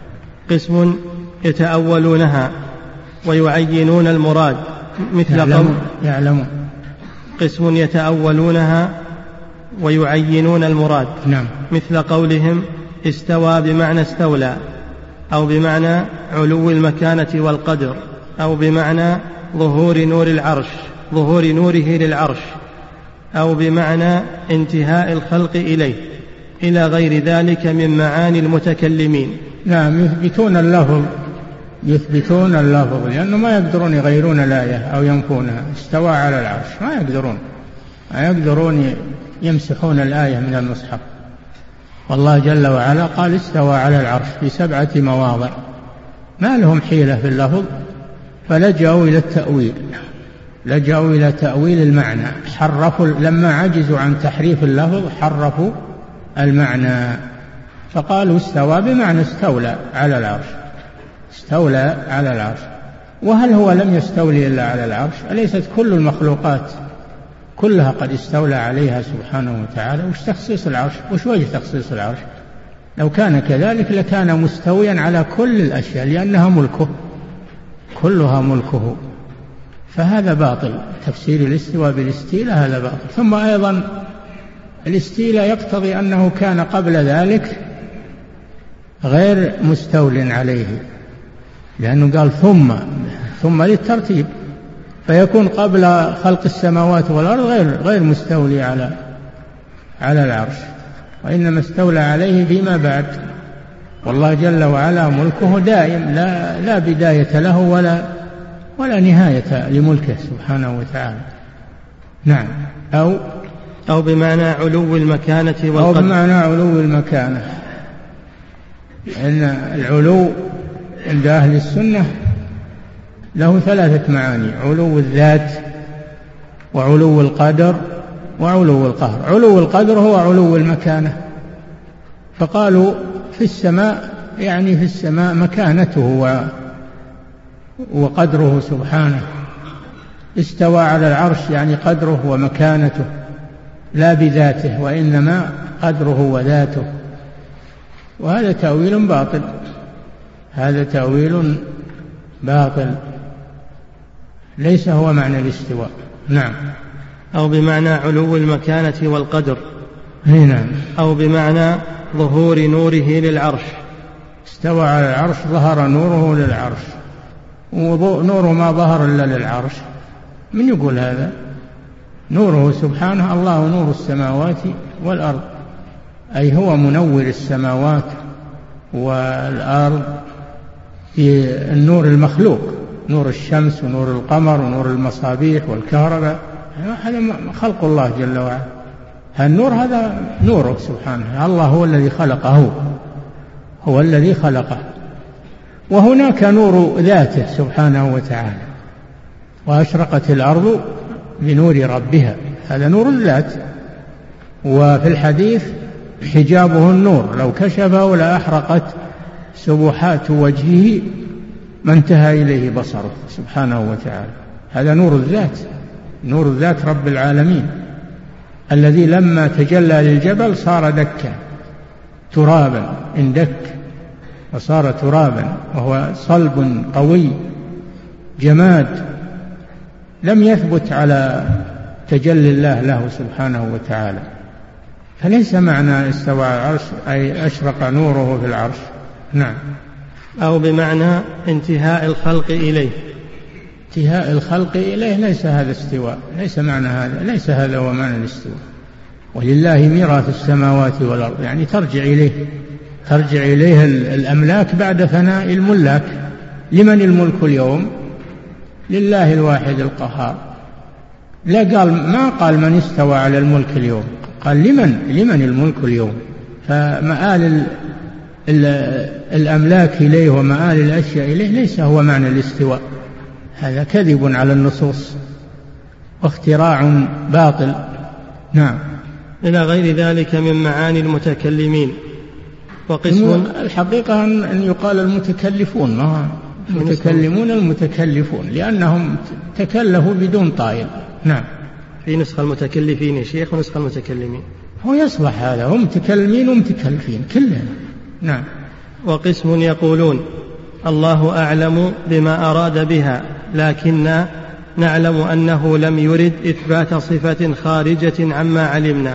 قسم يتأولونها ويعينون المراد مثل
يعلمون, يعلمون.
قسم يتأولونها ويعينون المراد.
نعم.
مثل قولهم استوى بمعنى استولى، أو بمعنى علو المكانة والقدر، أو بمعنى ظهور نور العرش ظهور نوره للعرش، أو بمعنى انتهاء الخلق إليه، إلى غير ذلك من معاني المتكلمين.
نعم. يثبتون اللفظ يثبتون اللفظ لأنه ما يقدرون يغيرون الآية أو ينفونها. استوى على العرش ما يقدرون ما يقدرون يمسحون الآية من المصحف. والله جل وعلا قال استوى على العرش في سبعة مواضع، ما لهم حيلة في اللفظ، فلجأوا إلى التأويل لجأوا إلى تأويل المعنى. حرفوا لما عجزوا عن تحريف اللفظ، حرفوا المعنى، فقالوا استوى بمعنى استولى على العرش استولى على العرش. وهل هو لم يستولي إلا على العرش؟ أليست كل المخلوقات كلها قد استولى عليها سبحانه وتعالى؟ وش تخصيص العرش؟ وش وجه تخصيص العرش؟ لو كان كذلك لكان مستويا على كل الأشياء، لأنها ملكه، كلها ملكه. فهذا باطل، تفسير الاستواء بالاستيلاء هذا باطل. ثم أيضا الاستيلاء يقتضي أنه كان قبل ذلك غير مستول عليه، لأنه قال ثم ثم للترتيب، فيكون قبل خلق السماوات والأرض غير غير مستولي على على العرش، وإنما استولى عليه فيما بعد. والله جل وعلا ملكه دائم، لا لا بداية له ولا ولا نهاية لملكه سبحانه وتعالى. نعم. أو
أو بمعنى علو المكانة والقدر.
أو بمعنى علو المكانة. إن العلو عند أهل السنة له ثلاثة معاني: علو الذات وعلو القدر وعلو القهر. علو القدر هو علو المكانة، فقالوا في السماء، يعني في السماء مكانته وقدره سبحانه. استوى على العرش يعني قدره ومكانته، لا بذاته، وإنما قدره وذاته. وهذا تأويل باطل، هذا تأويل باطل، ليس هو معنى الاستواء. نعم.
أو بمعنى علو المكانة والقدر.
نعم.
أو بمعنى ظهور نوره للعرش.
استوى على العرش، ظهر نوره للعرش، ونوره ما ظهر إلا للعرش. من يقول هذا؟ نوره سبحانه، الله نور السماوات والأرض، أي هو منور السماوات والأرض في النور المخلوق، نور الشمس ونور القمر ونور المصابيح والكهرباء، هذا خلق الله جل وعلا. النور هذا نوره سبحانه، الله هو الذي خلقه، هو الذي خلقه. وهناك نور ذاته سبحانه وتعالى، وأشرقت الأرض بنور ربها، هذا نور الذات. وفي الحديث حجابه النور، لو كشفه لأحرقت سبحات وجهه ما انتهى إليه بصره سبحانه وتعالى. هذا نور الذات، نور الذات رب العالمين، الذي لما تجلى للجبل صار دكا، ترابا، اندك وصار ترابا، وهو صلب قوي جماد لم يثبت على تجلي الله له سبحانه وتعالى. فليس معنى استوى على العرش أي أشرق نوره في العرش. نعم.
أو بمعنى انتهاء الخلق إليه.
انتهاء الخلق إليه ليس هذا استواء، ليس معنى هذا، ليس هذا هو معنى الاستواء. ولله ميراث السماوات والأرض، يعني ترجع إليه، ترجع إليه الأملاك بعد فناء الملاك. لمن الملك اليوم؟ لله الواحد القهار. لا قال، ما قال من استوى على الملك اليوم، قال لمن لمن الملك اليوم. فمآل ال ال الأملاك إليه ومآل الأشياء إليه ليس هو معنى الاستواء، هذا كذب على النصوص واختراع باطل. نعم.
إلى غير ذلك من معاني المتكلمين. وقسم
الحقيقة أن يقال المتكلفون، ما المتكلمون المتكلفون، لأنهم تكلفوا بدون طائل. نعم.
في نسخة المتكلفين يا شيخ ونسخة المتكلمين،
هو يصلح هذا، هم متكلمين ومتكلفين كلنا. نعم.
وقسم يقولون الله أعلم بما أراد بها، لكننا نعلم أنه لم يرد إثبات صفة خارجة عما علمنا.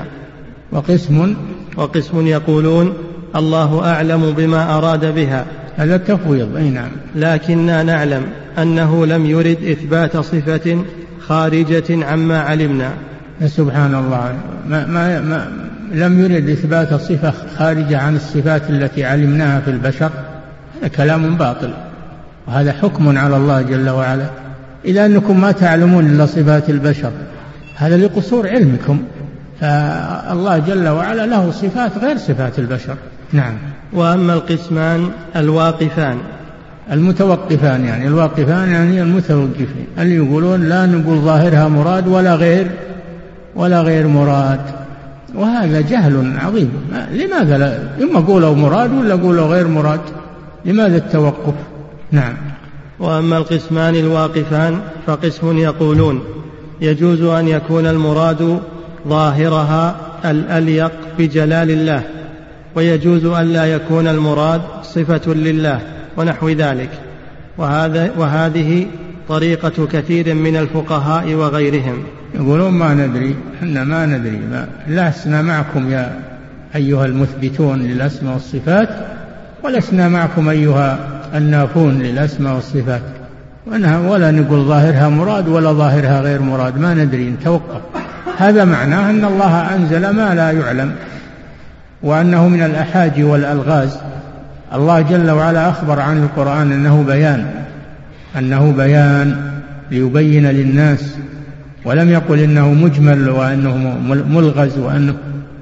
وقسم
وقسم يقولون الله أعلم بما أراد بها،
هذا تفويض. أي نعم.
لكننا نعلم أنه لم يرد إثبات صفة خارجة عما علمنا.
سبحان الله، ما ما ما لم يرد إثبات صفة خارجة عن الصفات التي علمناها في البشر، هذا كلام باطل، وهذا حكم على الله جل وعلا. إذا أنكم ما تعلمون إلا صفات البشر، هذا لقصور علمكم، فالله جل وعلا له صفات غير صفات البشر. نعم.
وأما القسمان الواقفان،
المتوقفان يعني الواقفان يعني المتوقفين، اللي يقولون لا نقول ظاهرها مراد ولا غير ولا غير مراد، وهذا جهل عظيم. لماذا لا؟ إما قولوا مراد ولا قولوا غير مراد، لماذا التوقف؟ نعم.
وأما القسمان الواقفان فقسم يقولون يجوز أن يكون المراد ظاهرها الأليق بجلال الله، ويجوز أن لا يكون المراد صفة لله ونحو ذلك. وهذا وهذه طريقة كثير من الفقهاء وغيرهم.
يقولون ما ندري، احنا ما ندري، ما لسنا معكم يا أيها المثبتون للأسماء والصفات، ولسنا معكم أيها النافون للأسماء والصفات، ولا نقول ظاهرها مراد ولا ظاهرها غير مراد، ما ندري، نتوقف. هذا معناه أن الله أنزل ما لا يعلم، وأنه من الأحاجي والألغاز. الله جل وعلا أخبر عن القرآن أنه بيان، أنه بيان ليبين للناس، ولم يقل إنه مجمل وأنه ملغز، وأنه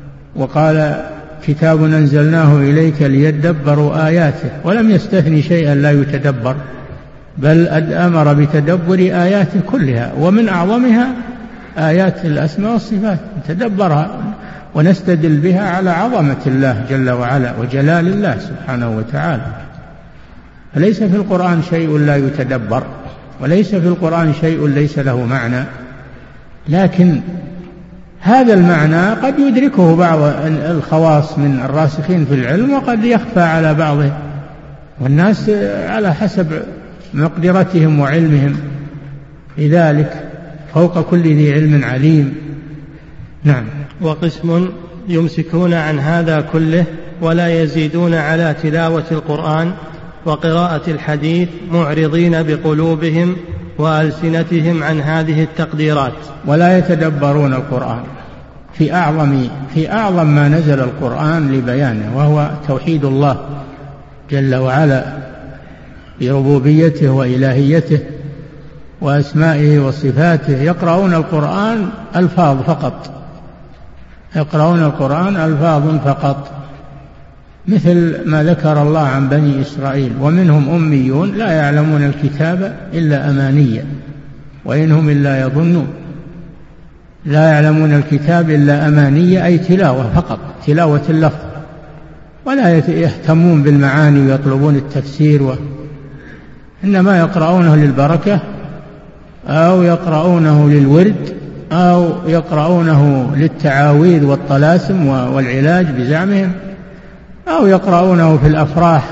وقال كتاب أنزلناه إليك ليدبروا آياته، ولم يستثني شيئا لا يتدبر، بل أمر بتدبر آياته كلها، ومن أعظمها آيات الأسماء والصفات نتدبرها ونستدل بها على عظمة الله جل وعلا وجلال الله سبحانه وتعالى. فليس في القرآن شيء لا يتدبر، وليس في القرآن شيء ليس له معنى، لكن هذا المعنى قد يدركه بعض الخواص من الراسخين في العلم وقد يخفى على بعضهم، والناس على حسب مقدرتهم وعلمهم لذلك، فوق كل ذي علم عليم. نعم.
وقسم يمسكون عن هذا كله ولا يزيدون على تلاوة القرآن وقراءة الحديث معرضين بقلوبهم وألسنتهم عن هذه التقديرات،
ولا يتدبرون القرآن في أعظم في أعظم ما نزل القرآن لبيانه، وهو توحيد الله جل وعلا بربوبيته وإلهيته وأسمائه وصفاته. يقرؤون القرآن ألفاظ فقط، يقرؤون القرآن ألفاظ فقط، مثل ما ذكر الله عن بني إسرائيل: ومنهم أميون لا يعلمون الكتاب إلا أمانيا وإنهم إلا يظنون. لا يعلمون الكتاب إلا أمانية، أي تلاوة فقط، تلاوة اللفظ، ولا يهتمون بالمعاني ويطلبون التفسير و... إنما يقرؤونه للبركة أو يقرؤونه للورد أو يقرؤونه للتعاويذ والطلاسم والعلاج بزعمهم، أو يقرؤونه في الأفراح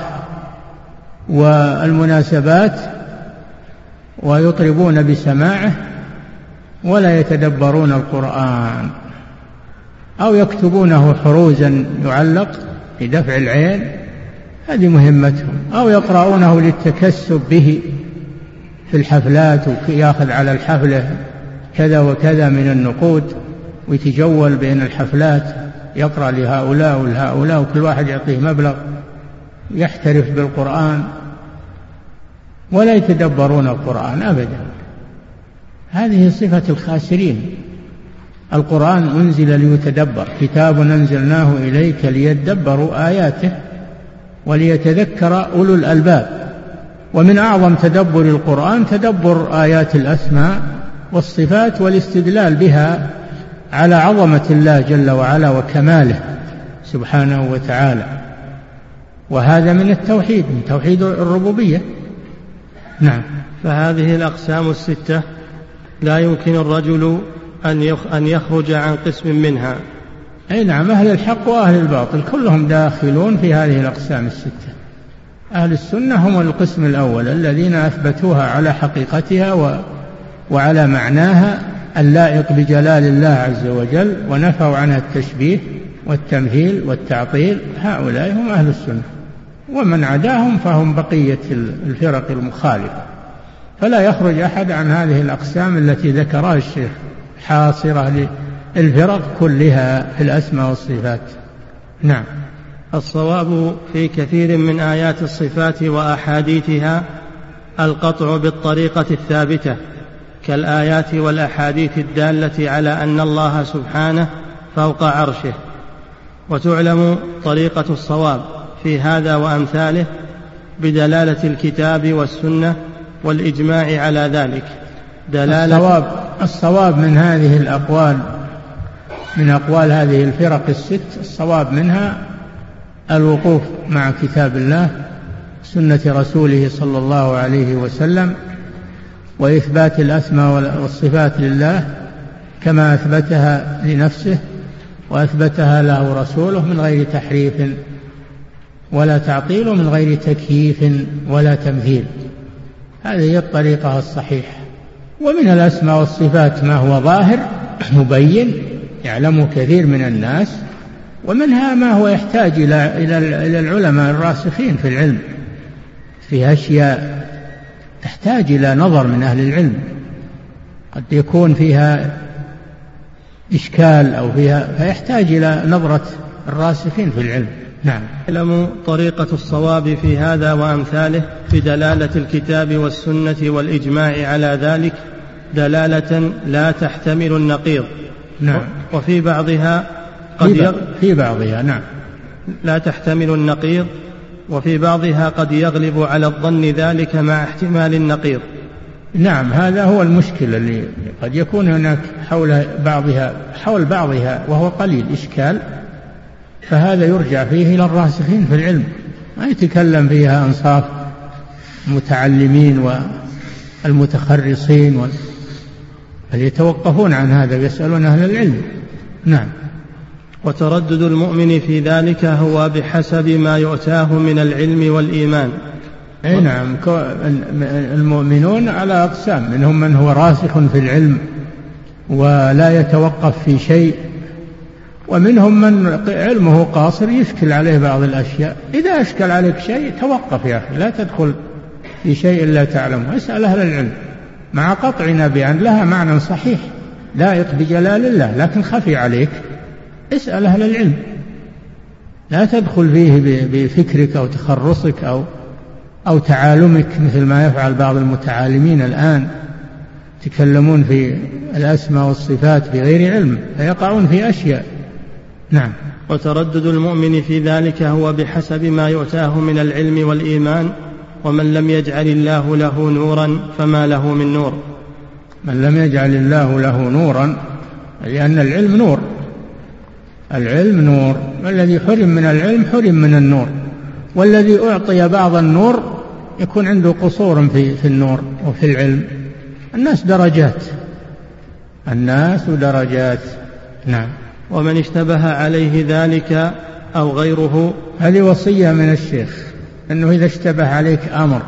والمناسبات ويطربون بسماعه، ولا يتدبرون القرآن، أو يكتبونه حروزا يعلق لدفع العين، هذه مهمتهم، أو يقرؤونه للتكسب به في الحفلات ويأخذ على الحفلة كذا وكذا من النقود ويتجول بين الحفلات، يقرأ لهؤلاء ولهؤلاء وكل واحد يعطيه مبلغ، يحترف بالقرآن، ولا يتدبرون القرآن أبدا. هذه صفة الخاسرين. القرآن أنزل ليتدبر، كتاب أنزلناه إليك ليدبروا آياته وليتذكر أولو الألباب. ومن أعظم تدبر القرآن تدبر آيات الأسماء والصفات والاستدلال بها على عظمة الله جل وعلا وكماله سبحانه وتعالى، وهذا من التوحيد، من توحيد الربوبية. نعم.
فهذه الأقسام الستة لا يمكن الرجل أن يخرج عن قسم منها.
أي نعم، أهل الحق وأهل الباطل كلهم داخلون في هذه الأقسام الستة. أهل السنة هم القسم الأول الذين أثبتوها على حقيقتها و... وعلى معناها اللائق بجلال الله عز وجل، ونفوا عنها التشبيه والتمثيل والتعطيل. هؤلاء هم أهل السنة، ومن عداهم فهم بقية الفرق المخالفة. فلا يخرج أحد عن هذه الأقسام التي ذكرها الشيخ، حاصرة للفرق كلها في الأسماء والصفات. نعم.
الصواب في كثير من آيات الصفات وأحاديثها القطع بالطريقة الثابتة، كالآيات والأحاديث الدالة على أن الله سبحانه فوق عرشه. وتعلم طريقة الصواب في هذا وأمثاله بدلالة الكتاب والسنة والإجماع على ذلك. دلالة
الصواب, الصواب من هذه الأقوال، من أقوال هذه الفرق الست، الصواب منها الوقوف مع كتاب الله سنة رسوله صلى الله عليه وسلم، وإثبات الأسماء والصفات لله كما أثبتها لنفسه وأثبتها له رسوله من غير تحريف ولا تعطيل، من غير تكييف ولا تمثيل. هذه هي الطريقة الصحيحة. ومن الأسماء والصفات ما هو ظاهر مبين يعلمه كثير من الناس، ومنها ما هو يحتاج إلى العلماء الراسخين في العلم، في أشياء تحتاج إلى نظر من أهل العلم، قد يكون فيها إشكال أو فيها فيحتاج إلى نظرة الراسخين في العلم. نعم.
اعلموا طريقة الصواب في هذا وأمثاله بدلالة الكتاب والسنة والإجماع على ذلك دلالة لا تحتمل النقيض.
نعم.
وفي بعضها قد
يغ... في بعضها نعم
لا تحتمل النقيض، وفي بعضها قد يغلب على الظن ذلك مع احتمال النقيض.
نعم، هذا هو المشكلة اللي قد يكون هناك حول بعضها حول بعضها وهو قليل إشكال، فهذا يرجع فيه إلى الراسخين في العلم، ما يتكلم فيها أنصاف المتعلمين والمتخرصين، بل يتوقفون عن هذا ويسألون أهل العلم. نعم.
وتردد المؤمن في ذلك هو بحسب ما يؤتاه من العلم والإيمان.
أي نعم، المؤمنون على أقسام، منهم من هو راسخ في العلم ولا يتوقف في شيء، ومنهم من علمه قاصر يشكل عليه بعض الأشياء. إذا أشكل عليك شيء توقف يا أخي، لا تدخل في شيء لا تعلمه، اسأل أهل العلم، مع قطعنا بأن لها معنى صحيح لائق بجلال الله، لكن خفي عليك اسأل أهل العلم، لا تدخل فيه بفكرك أو تخرصك أو أو تعالمك مثل ما يفعل بعض المتعالمين الآن، يتكلمون في الأسماء والصفات بغير علم فيقعون في أشياء. نعم.
وتردد المؤمن في ذلك هو بحسب ما يؤتاه من العلم والإيمان، ومن لم يجعل الله له نورا فما له من نور.
من لم يجعل الله له نورا، لأن العلم نور، العلم نور، والذي حرم من العلم حرم من النور، والذي أعطي بعض النور يكون عنده قصور في, في النور وفي العلم. الناس درجات، الناس درجات. نعم.
ومن اشتبه عليه ذلك أو غيره،
هذه وصية من الشيخ، أنه إذا اشتبه عليك أمر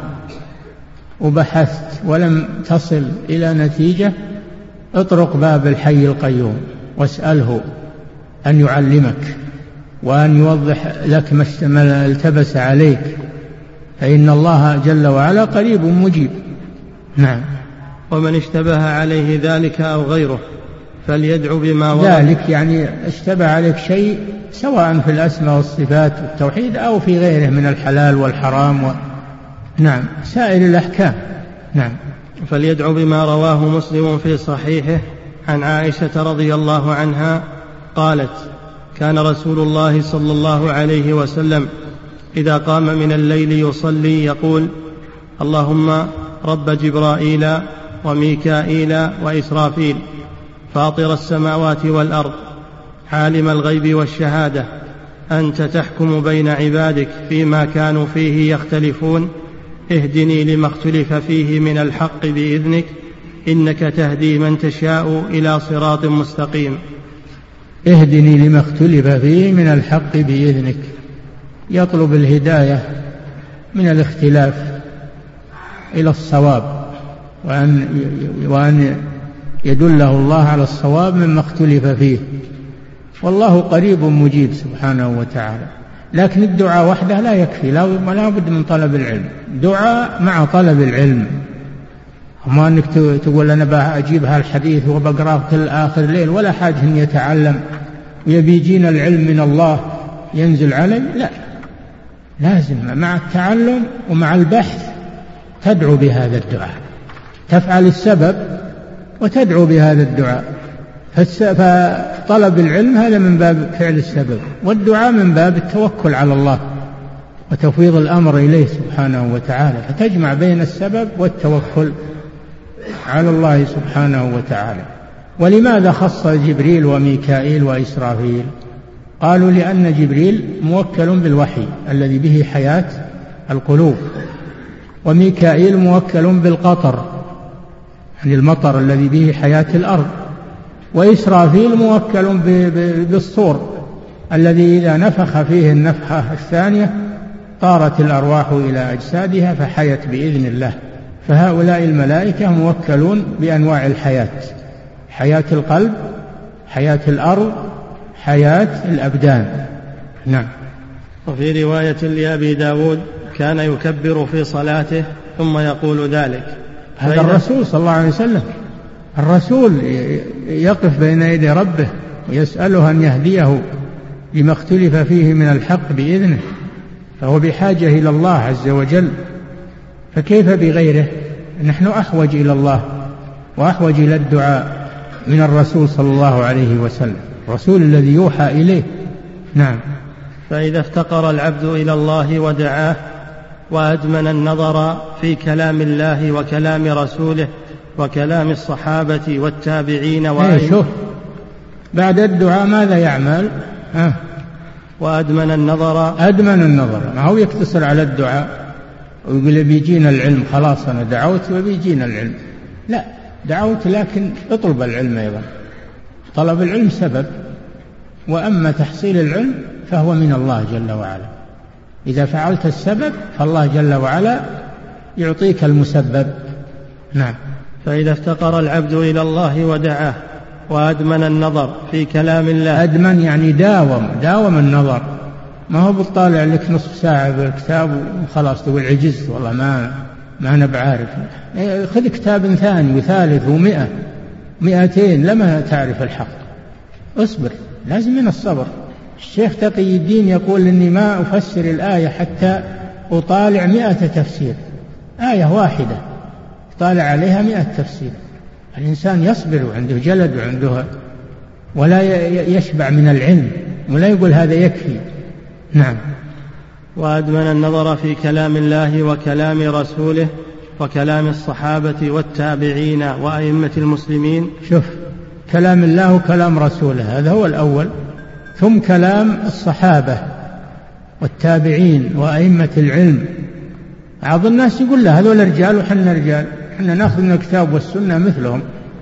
وبحثت ولم تصل إلى نتيجة، اطرق باب الحي القيوم واسأله أن يعلمك وأن يوضح لك ما التبس عليك، فإن الله جل وعلا قريب مجيب. نعم.
ومن اشتبه عليه ذلك أو غيره فليدعو بما ورد.
ذلك يعني اشتبه عليك شيء سواء في الأسماء والصفات والتوحيد أو في غيره من الحلال والحرام و... نعم، سائر الأحكام. نعم.
فليدعو بما رواه مسلم في صحيحه عن عائشة رضي الله عنها قالت: كان رسول الله صلى الله عليه وسلم إذا قام من الليل يصلي يقول: اللهم رب جبرائيل وميكائيل وإسرافيل فاطر السماوات والأرض عالم الغيب والشهادة، أنت تحكم بين عبادك فيما كانوا فيه يختلفون، اهدني لما اختلف فيه من الحق بإذنك، إنك تهدي من تشاء إلى صراط مستقيم.
اهدني لما اختلف فيه من الحق بإذنك، يطلب الهداية من الاختلاف إلى الصواب، وأن, وأن يدله الله على الصواب مما اختلف فيه، والله قريب مجيب سبحانه وتعالى. لكن الدعاء وحده لا يكفي، لا بد من طلب العلم، دعاء مع طلب العلم. وما أنك تقول أنا بأجيب هالحديث وبقرأه كل آخر ليل، ولا حاجة أن يتعلم ويبي يجينا العلم من الله ينزل علي، لا، لازم مع التعلم ومع البحث تدعو بهذا الدعاء، تفعل السبب وتدعو بهذا الدعاء. فطلب العلم هذا من باب فعل السبب، والدعاء من باب التوكل على الله وتفويض الأمر إليه سبحانه وتعالى، فتجمع بين السبب والتوكل على الله سبحانه وتعالى. ولماذا خص جبريل وميكائيل وإسرافيل؟ قالوا لأن جبريل موكل بالوحي الذي به حياة القلوب، وميكائيل موكل بالقطر يعني المطر الذي به حياة الأرض، وإسرافيل موكل بالصور الذي إذا نفخ فيه النفخة الثانية طارت الأرواح إلى أجسادها فحيت بإذن الله. فهؤلاء الملائكة موكلون بأنواع الحياة، حياة القلب، حياة الأرض، حياة الأبدان. نعم.
وفي رواية لأبي داود كان يكبر في صلاته ثم يقول ذلك.
هذا الرسول صلى الله عليه وسلم، الرسول يقف بين يدي ربه ويسأله أن يهديه لما اختلف فيه من الحق بإذنه، فهو بحاجة إلى الله عز وجل، فكيف بغيره؟ نحن أحوج إلى الله وأحوج إلى الدعاء من الرسول صلى الله عليه وسلم، الرسول الذي يوحى إليه. نعم.
فإذا افتقر العبد إلى الله ودعاه وأدمن النظر في كلام الله وكلام رسوله وكلام الصحابة والتابعين
وأئمة. شوف بعد الدعاء ماذا يعمل؟ ها؟
وأدمن النظر.
أدمن النظر، ما هو يقتصر على الدعاء ويقول بيجينا العلم، خلاص أنا دعوت وبيجينا العلم. لا، دعوت لكن اطلب العلم أيضا. طلب العلم سبب، وأما تحصيل العلم فهو من الله جل وعلا. إذا فعلت السبب فالله جل وعلا يعطيك المسبب. نعم.
فإذا افتقر العبد إلى الله ودعاه وأدمن النظر في كلام الله.
أدمن يعني داوم داوم النظر، ما هو بتطالع لك نصف ساعة بالكتاب وخلاص تقول عجزت والله ما ما أنا بعارف. خذ كتاب ثاني وثالث ومئة مئتين لما تعرف الحق. اصبر، لازم من الصبر. الشيخ تقي الدين يقول إني ما أفسر الآية حتى أطالع مئة تفسير. آية واحدة طالع عليها مئة تفسير. الإنسان يصبر وعنده جلد وعنده ولا يشبع من العلم ولا يقول هذا يكفي. نعم.
وأدمن النظر في كلام الله وكلام رسوله وكلام الصحابة والتابعين وأئمة المسلمين.
شوف، كلام الله وكلام رسوله هذا هو الأول، ثم كلام الصحابة والتابعين وأئمة العلم. بعض الناس يقول لا هذول رجال وحنا رجال، حنا ناخذ من الكتاب والسنة مثلهم،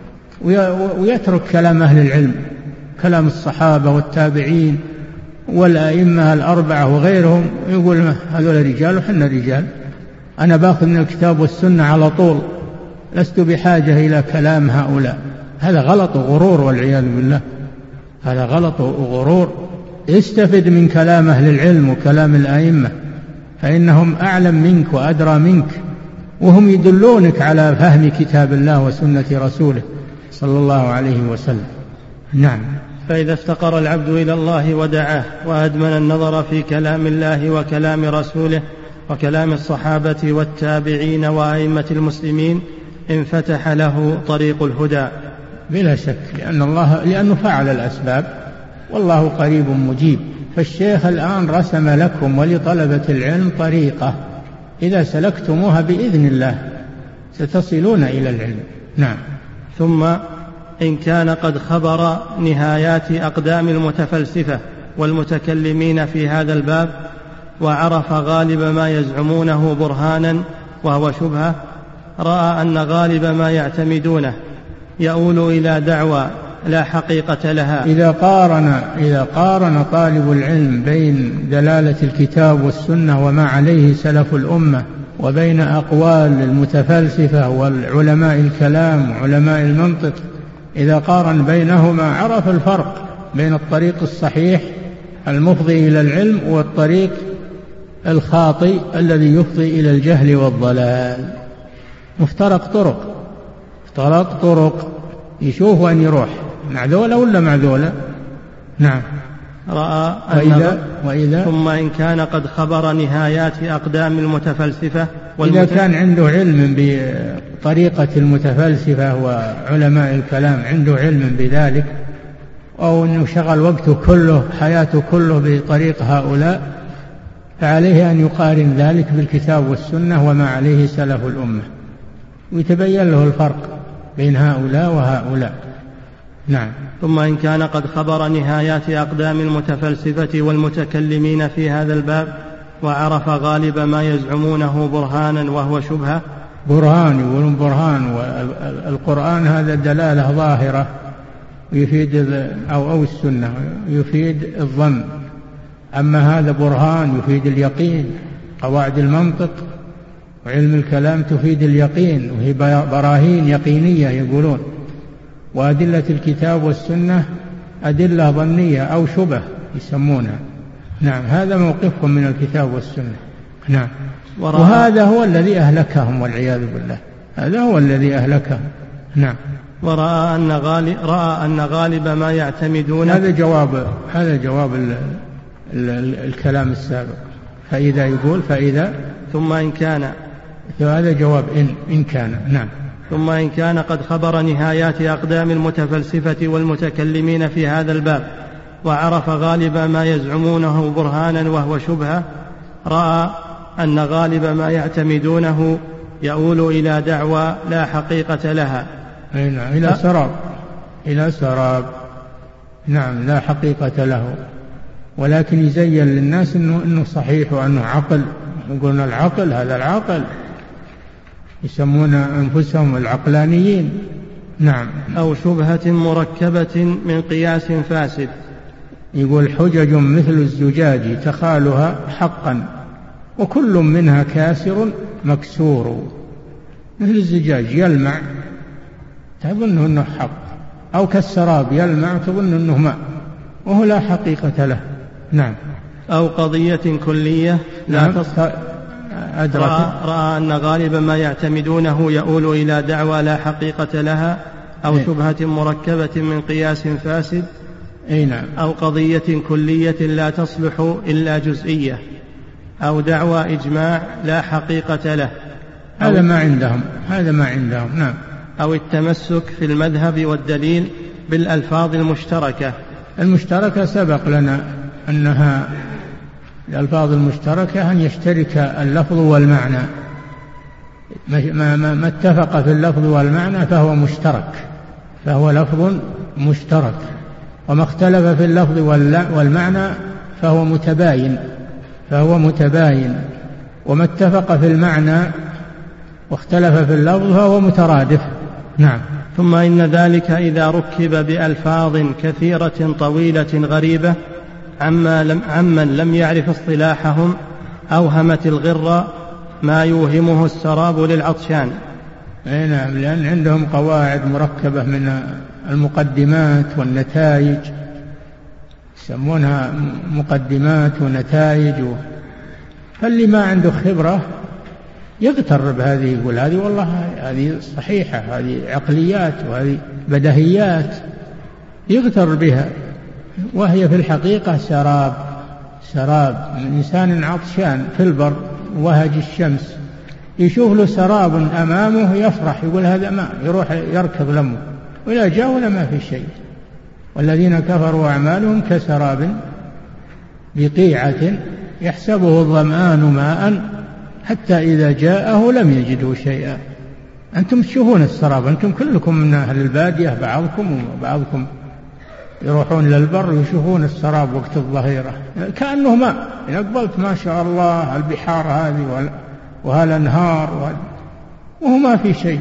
ويترك كلام أهل العلم، كلام الصحابة والتابعين والأئمة الأربعة وغيرهم، يقول هذول رجال وحنا رجال، أنا باخذ من الكتاب والسنة على طول، لست بحاجة إلى كلام هؤلاء. هذا غلط وغرور والعياذ بالله، هذا غلط وغرور. استفد من كلام أهل العلم وكلام الأئمة، فإنهم أعلم منك وأدرى منك، وهم يدلونك على فهم كتاب الله وسنة رسوله صلى الله عليه وسلم. نعم.
فإذا افتقر العبد إلى الله ودعاه وأدمن النظر في كلام الله وكلام رسوله وكلام الصحابة والتابعين وأئمة المسلمين انفتح له طريق الهدى.
بلا شك، لأن الله لأنه فعل الأسباب والله قريب مجيب. فالشيخ الآن رسم لكم ولطلبة العلم طريقة إذا سلكتموها بإذن الله ستصلون إلى العلم. نعم.
ثم إن كان قد خبر نهايات أقدام المتفلسفة والمتكلمين في هذا الباب وعرف غالب ما يزعمونه برهانا وهو شبهة، رأى أن غالب ما يعتمدونه يؤول إلى دعوى لا حقيقة لها.
إذا قارن إذا قارن طالب العلم بين دلالة الكتاب والسنة وما عليه سلف الأمة وبين أقوال المتفلسفة والعلماء الكلام وعلماء المنطق، إذا قارن بينهما عرف الفرق بين الطريق الصحيح المفضي إلى العلم والطريق الخاطئ الذي يفضي إلى الجهل والضلال. مفترق طرق افترق طرق يشوف وين يروح، مع ذولا ولا مع ذولا. نعم.
رأى
وإذا, وإذا
ثم إن كان قد خبر نهايات أقدام المتفلسفة
إذا كان عنده علم بطريقة المتفلسفة وعلماء الكلام، عنده علم بذلك، أو أنه شغل وقته كله حياته كله بطريق هؤلاء، فعليه أن يقارن ذلك بالكتاب والسنة وما عليه سلف الأمة، ويتبين له الفرق بين هؤلاء وهؤلاء. نعم.
ثم إن كان قد خبر نهايات أقدام المتفلسفة والمتكلمين في هذا الباب وعرف غالب ما يزعمونه برهانا وهو شبهة.
برهان يقولون برهان، والقرآن هذا دلالة ظاهرة يفيد أو أو السنة يفيد الظن، أما هذا برهان يفيد اليقين. قواعد المنطق وعلم الكلام تفيد اليقين، وهي براهين يقينية يقولون، وأدلة الكتاب والسنة أدلة ظنية أو شبه يسمونها. نعم. هذا موقفهم من الكتاب والسنة. نعم. وهذا هو الذي أهلكهم والعياذ بالله، هذا هو الذي أهلكهم. نعم.
ورأى أن غالب رأى أن غالب ما يعتمدون.
هذا جواب هذا جواب ال ال ال الكلام السابق. فإذا يقول فإذا
ثم إن كان،
هذا جواب إن إن كان. نعم.
ثم إن كان قد خبر نهايات أقدام المتفلسفة والمتكلمين في هذا الباب وعرف غالب ما يزعمونه برهانا وهو شبهة، رأى أن غالب ما يعتمدونه يؤول إلى دعوى لا حقيقة لها.
نعم، إلى سراب، إلى سراب، نعم، لا حقيقة له، ولكن يزين للناس إنه, إنه صحيح وأنه عقل. يقولون العقل، هذا العقل، يسمون أنفسهم العقلانيين. نعم.
أو شبهة مركبة من قياس فاسد.
يقول حجج مثل الزجاج تخالها حقا وكل منها كاسر مكسور. مثل الزجاج يلمع تظن أنه حق، أو كالسراب يلمع تظن أنه ماء وهو لا حقيقة له. نعم.
أو قضية كلية لا
نعم. أدرك
رأى, رأى أن غالب ما يعتمدونه يؤول إلى دعوى لا حقيقة لها، أو إيه؟ شبهة مركبة من قياس فاسد.
أي نعم.
أو قضية كلية لا تصلح إلا جزئية، أو دعوى إجماع لا حقيقة له.
هذا ما عندهم، هذا ما عندهم. نعم.
أو التمسك في المذهب والدليل بالألفاظ المشتركة.
المشتركة سبق لنا أنها الألفاظ المشتركة أن يشترك اللفظ والمعنى، ما, ما, ما اتفق في اللفظ والمعنى فهو مشترك، فهو لفظ مشترك، وما اختلف في اللفظ والمعنى فهو متباين، فهو متباين، وما اتفق في المعنى واختلف في اللفظ فهو مترادف. نعم.
ثم إن ذلك إذا ركب بألفاظ كثيرة طويلة غريبة عما لم عمن لم يعرف اصطلاحهم أوهمت الغرة ما يوهمه السراب للعطشان.
أي نعم، لأن عندهم قواعد مركبة من المقدمات والنتائج، يسمونها مقدمات ونتائج، فاللي ما عنده خبرة يغتر بهذه، يقول هذه والله هذه صحيحة، هذه عقليات وهذه بدهيات، يغتر بها، وهي في الحقيقة سراب، سراب من إنسان عطشان في البر وهج الشمس، يشوف له سراب أمامه يفرح، يقول هذا ماء، يروح يركض لمه، وإذا جاء ولا ما في شيء. والذين كفروا أعمالهم كسراب بقيعة يحسبه الظمآن ماء حتى إذا جاءه لم يجده شيئا. أنتم تشوفون السراب، أنتم كلكم من أهل البادية، بعضكم وبعضكم يروحون للبر ويشوفون السراب وقت الظهيرة كأنه ماء، أقبلت ما شاء الله البحار هذه وهالأنهار وهو ما في شيء،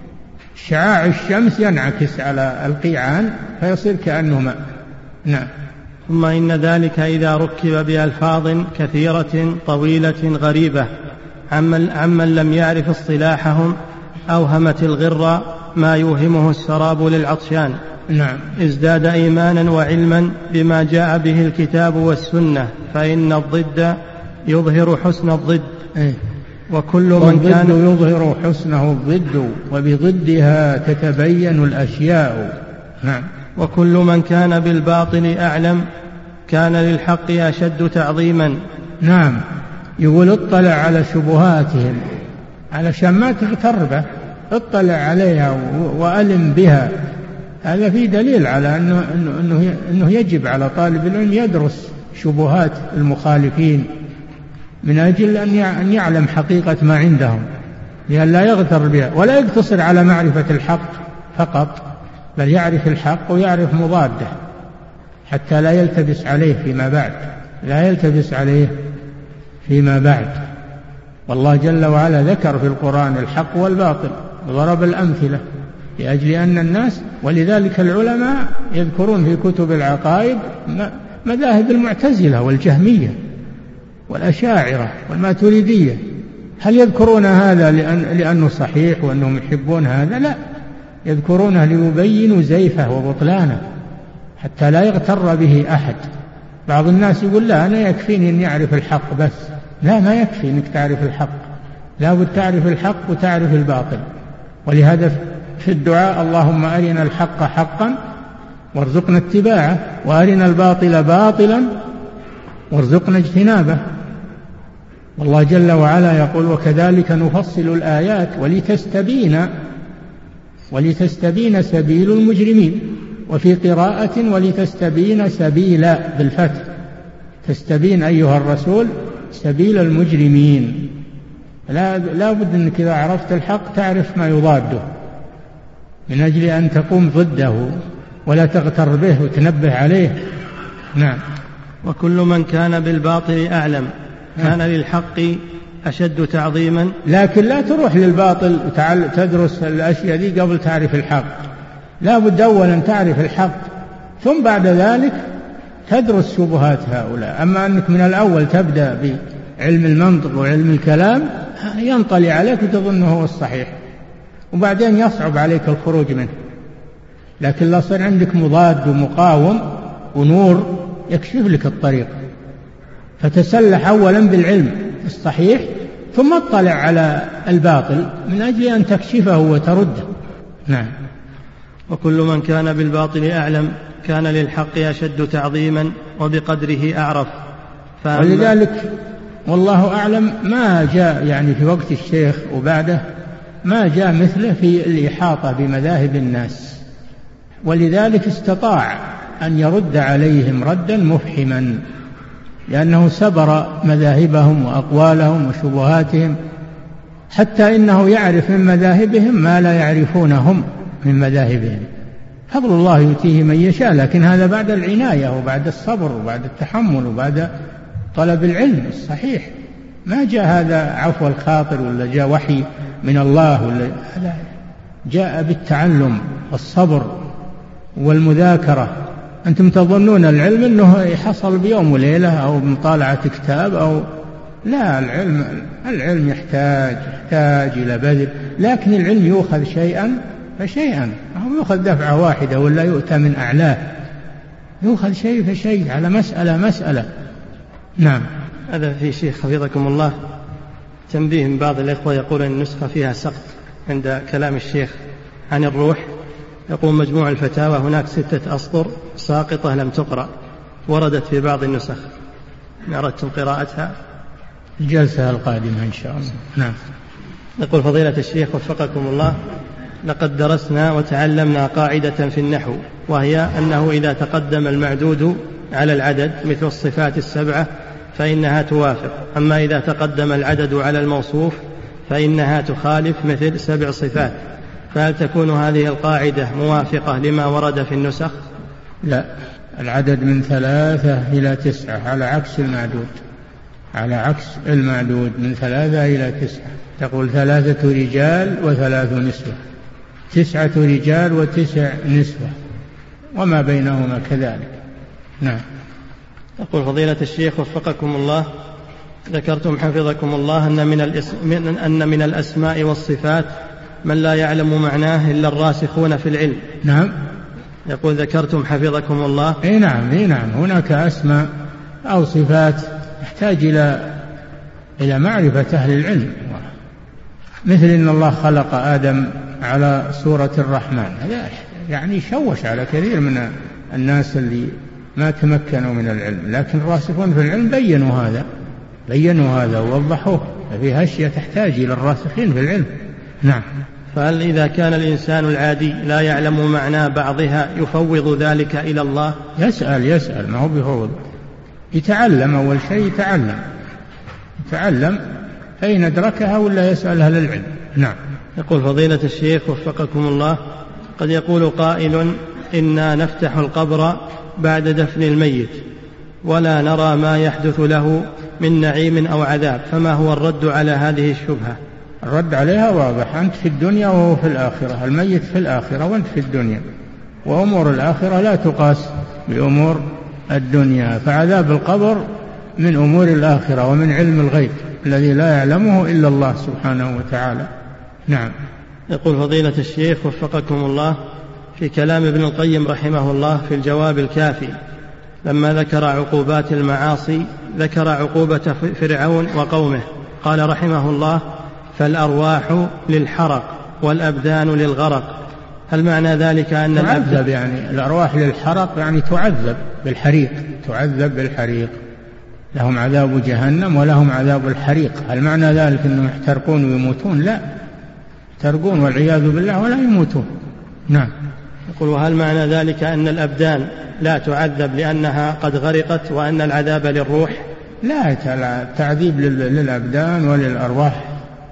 شعاع الشمس ينعكس على القيعان فيصير كأنه ماء. نعم.
ثم إن ذلك إذا ركب بألفاظ كثيرة طويلة غريبة عمن, عمن لم يعرف اصطلاحهم أوهمت الغرة ما يوهمه السراب للعطشان.
نعم.
ازداد إيمانا وعلما بما جاء به الكتاب والسنة، فإن الضد يظهر حسن الضد.
إيه؟
وكل من كان
يظهر حسنه الضد وبضدها تتبين الأشياء. نعم.
وكل من كان بالباطل أعلم كان للحق أشد تعظيما.
نعم. يقول اطلع على شبهاتهم علشان ما تغتر به، اطلع عليها وألم بها. هذا فيه دليل على أنه, أنه, أنه يجب على طالب العلم يدرس شبهات المخالفين من أجل أن يعلم حقيقة ما عندهم، لأن لا يغتر بها ولا يقتصر على معرفة الحق فقط، بل يعرف الحق ويعرف مضاده حتى لا يلتبس عليه فيما بعد، لا يلتبس عليه فيما بعد. والله جل وعلا ذكر في القرآن الحق والباطل وضرب الأمثلة لأجل أن الناس، ولذلك العلماء يذكرون في كتب العقائد مذاهب المعتزلة والجهمية والأشاعرة والماتريدية. هل يذكرون هذا لأن لأنه صحيح وأنهم يحبون هذا؟ لا، يذكرونه ليبينوا زيفه وبطلانه حتى لا يغتر به أحد. بعض الناس يقول لا أنا يكفيني أن يعرف الحق بس. لا، ما يكفي أنك تعرف الحق، لا بد تعرف الحق وتعرف الباطل. ولهذا في الدعاء اللهم أرنا الحق حقا وارزقنا اتباعه، وأرنا الباطل باطلا وارزقنا اجتنابه. والله جل وعلا يقول وكذلك نفصل الآيات ولتستبين ولتستبين سبيل المجرمين، وفي قراءة ولتستبين سبيل بالفتح، تستبين أيها الرسول سبيل المجرمين. لا, لا بد أنك إذا عرفت الحق تعرف ما يضاده من أجل أن تقوم ضده ولا تغتر به وتنبه عليه. نعم.
وكل من كان بالباطل أعلم كان للحق أشد تعظيما.
لكن لا تروح للباطل تدرس الأشياء دي قبل تعرف الحق، لا بد أولا تعرف الحق ثم بعد ذلك تدرس شبهات هؤلاء. أما أنك من الأول تبدأ بعلم المنطق وعلم الكلام ينطلي عليك وتظنه هو الصحيح وبعدين يصعب عليك الخروج منه. لكن لا صار عندك مضاد ومقاوم ونور يكشف لك الطريق، فتسلح أولا بالعلم الصحيح ثم اطلع على الباطل من أجل أن تكشفه وترده. نعم.
وكل من كان بالباطل أعلم كان للحق أشد تعظيما وبقدره أعرف.
ولذلك والله أعلم ما جاء يعني في وقت الشيخ وبعده ما جاء مثله في الإحاطة بمذاهب الناس، ولذلك استطاع أن يرد عليهم ردا مفحما لأنه سبر مذاهبهم وأقوالهم وشبهاتهم حتى إنه يعرف من مذاهبهم ما لا يعرفونهم من مذاهبهم. فضل الله يؤتيه من يشاء، لكن هذا بعد العناية وبعد الصبر وبعد التحمل وبعد طلب العلم الصحيح. ما جاء هذا عفو الخاطر ولا جاء وحي من الله ولا هذا جاء بالتعلم والصبر والمذاكرة. أنتم تظنون العلم أنه حصل بيوم وليلة أو بمطالعة كتاب أو لا، العلم العلم يحتاج يحتاج إلى بذل، لكن العلم يؤخذ شيئا فشيئا، أو يؤخذ دفعة واحدة ولا يؤتى من أعلاه، يؤخذ شيء فشيء على مسألة مسألة. نعم.
هذا في شيخ حفظكم الله تنبيه من بعض الإخوة يقول أن النسخة فيها سقط عند كلام الشيخ عن الروح. يقول مجموع الفتاوى هناك ستة أسطر ساقطة لم تقرأ، وردت في بعض النسخ، إن أردتم قراءتها
الجلسة القادمة إن شاء الله. نعم.
يقول فضيلة الشيخ وفقكم الله، لقد درسنا وتعلمنا قاعدة في النحو، وهي أنه إذا تقدم المعدود على العدد مثل الصفات السبعة فإنها توافق، أما إذا تقدم العدد على الموصوف فإنها تخالف مثل سبع صفات. فهل تكون هذه القاعدة موافقة لما ورد في النسخ؟
لا، العدد من ثلاثة إلى تسعة على عكس المعدود، على عكس المعدود من ثلاثة إلى تسعة. تقول ثلاثة رجال وثلاث نسوة، تسعة رجال وتسع نسوة، وما بينهما كذلك. نعم.
يقول فضيلة الشيخ وفقكم الله، ذكرتم حفظكم الله أن من, الاسم من أن من الأسماء والصفات من لا يعلم معناه إلا الراسخون في العلم.
نعم.
يقول ذكرتم حفظكم الله.
إيه نعم، إيه نعم، هناك أسماء أو صفات تحتاج إلى إلى معرفة أهل العلم، مثل إن الله خلق آدم على صورة الرحمن، هذا يعني شوش على كثير من الناس اللي ما تمكنوا من العلم، لكن الراسخون في العلم بينوا هذا بينوا هذا ووضحوه. ففي أشياء تحتاج إلى الراسخين في العلم. نعم.
فهل إذا كان الإنسان العادي لا يعلم معنى بعضها يفوض ذلك إلى الله؟
يسأل يسأل ما هو بفوض، يتعلم أول شيء، يتعلم يتعلم فإن أدركها ولا يسأل أهل العلم. نعم.
يقول فضيلة الشيخ وفقكم الله، قد يقول قائل إنا نفتح القبر بعد دفن الميت ولا نرى ما يحدث له من نعيم أو عذاب، فما هو الرد على هذه الشبهة؟
الرد عليها واضح، أنت في الدنيا وهو في الآخرة، الميت في الآخرة وأنت في الدنيا، وأمور الآخرة لا تقاس بأمور الدنيا، فعذاب القبر من أمور الآخرة ومن علم الغيب الذي لا يعلمه إلا الله سبحانه وتعالى. نعم.
يقول فضيلة الشيخ وفقكم الله، في كلام ابن القيم رحمه الله في الجواب الكافي لما ذكر عقوبات المعاصي ذكر عقوبة فرعون وقومه، قال رحمه الله فالأرواح للحرق والأبدان للغرق. هل معنى ذلك أن
تعذب يعني الأرواح للحرق يعني تعذب بالحريق، تعذب بالحريق، لهم عذاب جهنم ولهم عذاب الحريق؟ هل معنى ذلك أنهم يحترقون ويموتون؟ لا، يحترقون والعياذ بالله ولا يموتون. نعم.
يقول وهل معنى ذلك أن الأبدان لا تعذب لأنها قد غرقت وأن العذاب للروح؟
لا، التعذيب للأبدان وللأرواح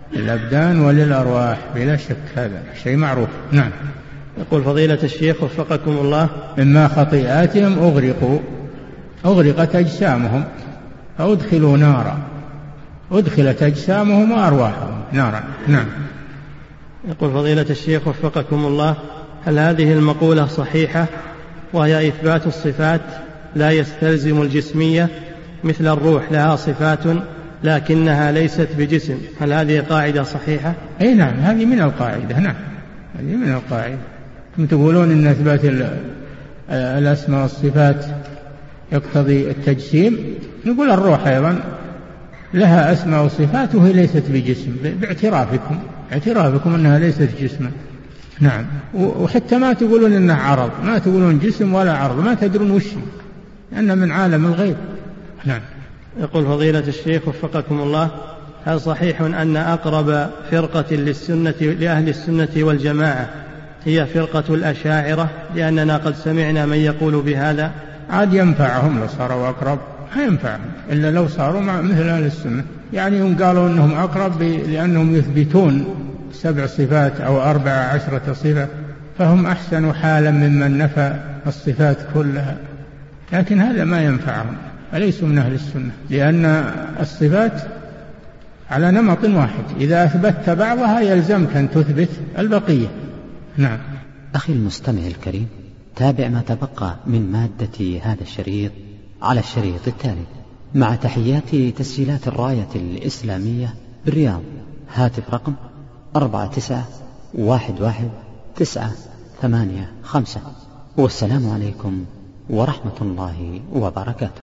للأبدان وللأرواح بلا شك، هذا شيء معروف. نعم.
يقول فضيلة الشيخ وفقكم الله:
مما خطيئاتهم أغرقوا أغرقت أجسامهم فأدخلوا نارا، أدخلت أجسامهم وأرواحهم نارا. نعم.
يقول فضيلة الشيخ وفقكم الله: هل هذه المقولة صحيحة وهي إثبات الصفات لا يستلزم الجسمية، مثل الروح لها صفات لكنها ليست بجسم، هل هذه قاعدة صحيحة؟
أي نعم، هذه من القاعدة. نعم، هذه من القاعدة. كنتم تقولون إن إثبات الأسماء والصفات يقتضي التجسيم، نقول الروح أيضا لها أسماء وصفات وهي ليست بجسم، باعترافكم اعترافكم أنها ليست جسما. نعم. وحتى ما تقولون إنها عرض، ما تقولون جسم ولا عرض، ما تدرون وش، لأن من عالم الغيب. نعم.
يقول فضيلة الشيخ وفقكم الله: هل صحيح أن أقرب فرقة للسنة لأهل السنة والجماعة هي فرقة الأشاعرة، لأننا قد سمعنا من يقول بهذا؟
عاد ينفعهم لو صاروا أقرب، ما ينفعهم إلا لو صاروا مع مثل أهل السنة. يعني هم قالوا أنهم أقرب لأنهم يثبتون سبع صفات أو أربع عشرة صفة، فهم أحسن حالا ممن نفى الصفات كلها، لكن هذا ما ينفعهم، فليسوا من أهل السنة، لأن الصفات على نمط واحد، إذا أثبتت بعضها يلزمك أن تثبت البقية. نعم.
أخي المستمع الكريم، تابع ما تبقى من مادة هذا الشريط على الشريط التالي، مع تحيات تسجيلات الراية الإسلامية بالرياض. هاتف رقم أربعة تسعة واحد واحد تسعة ثمانية خمسة. والسلام عليكم ورحمة الله وبركاته.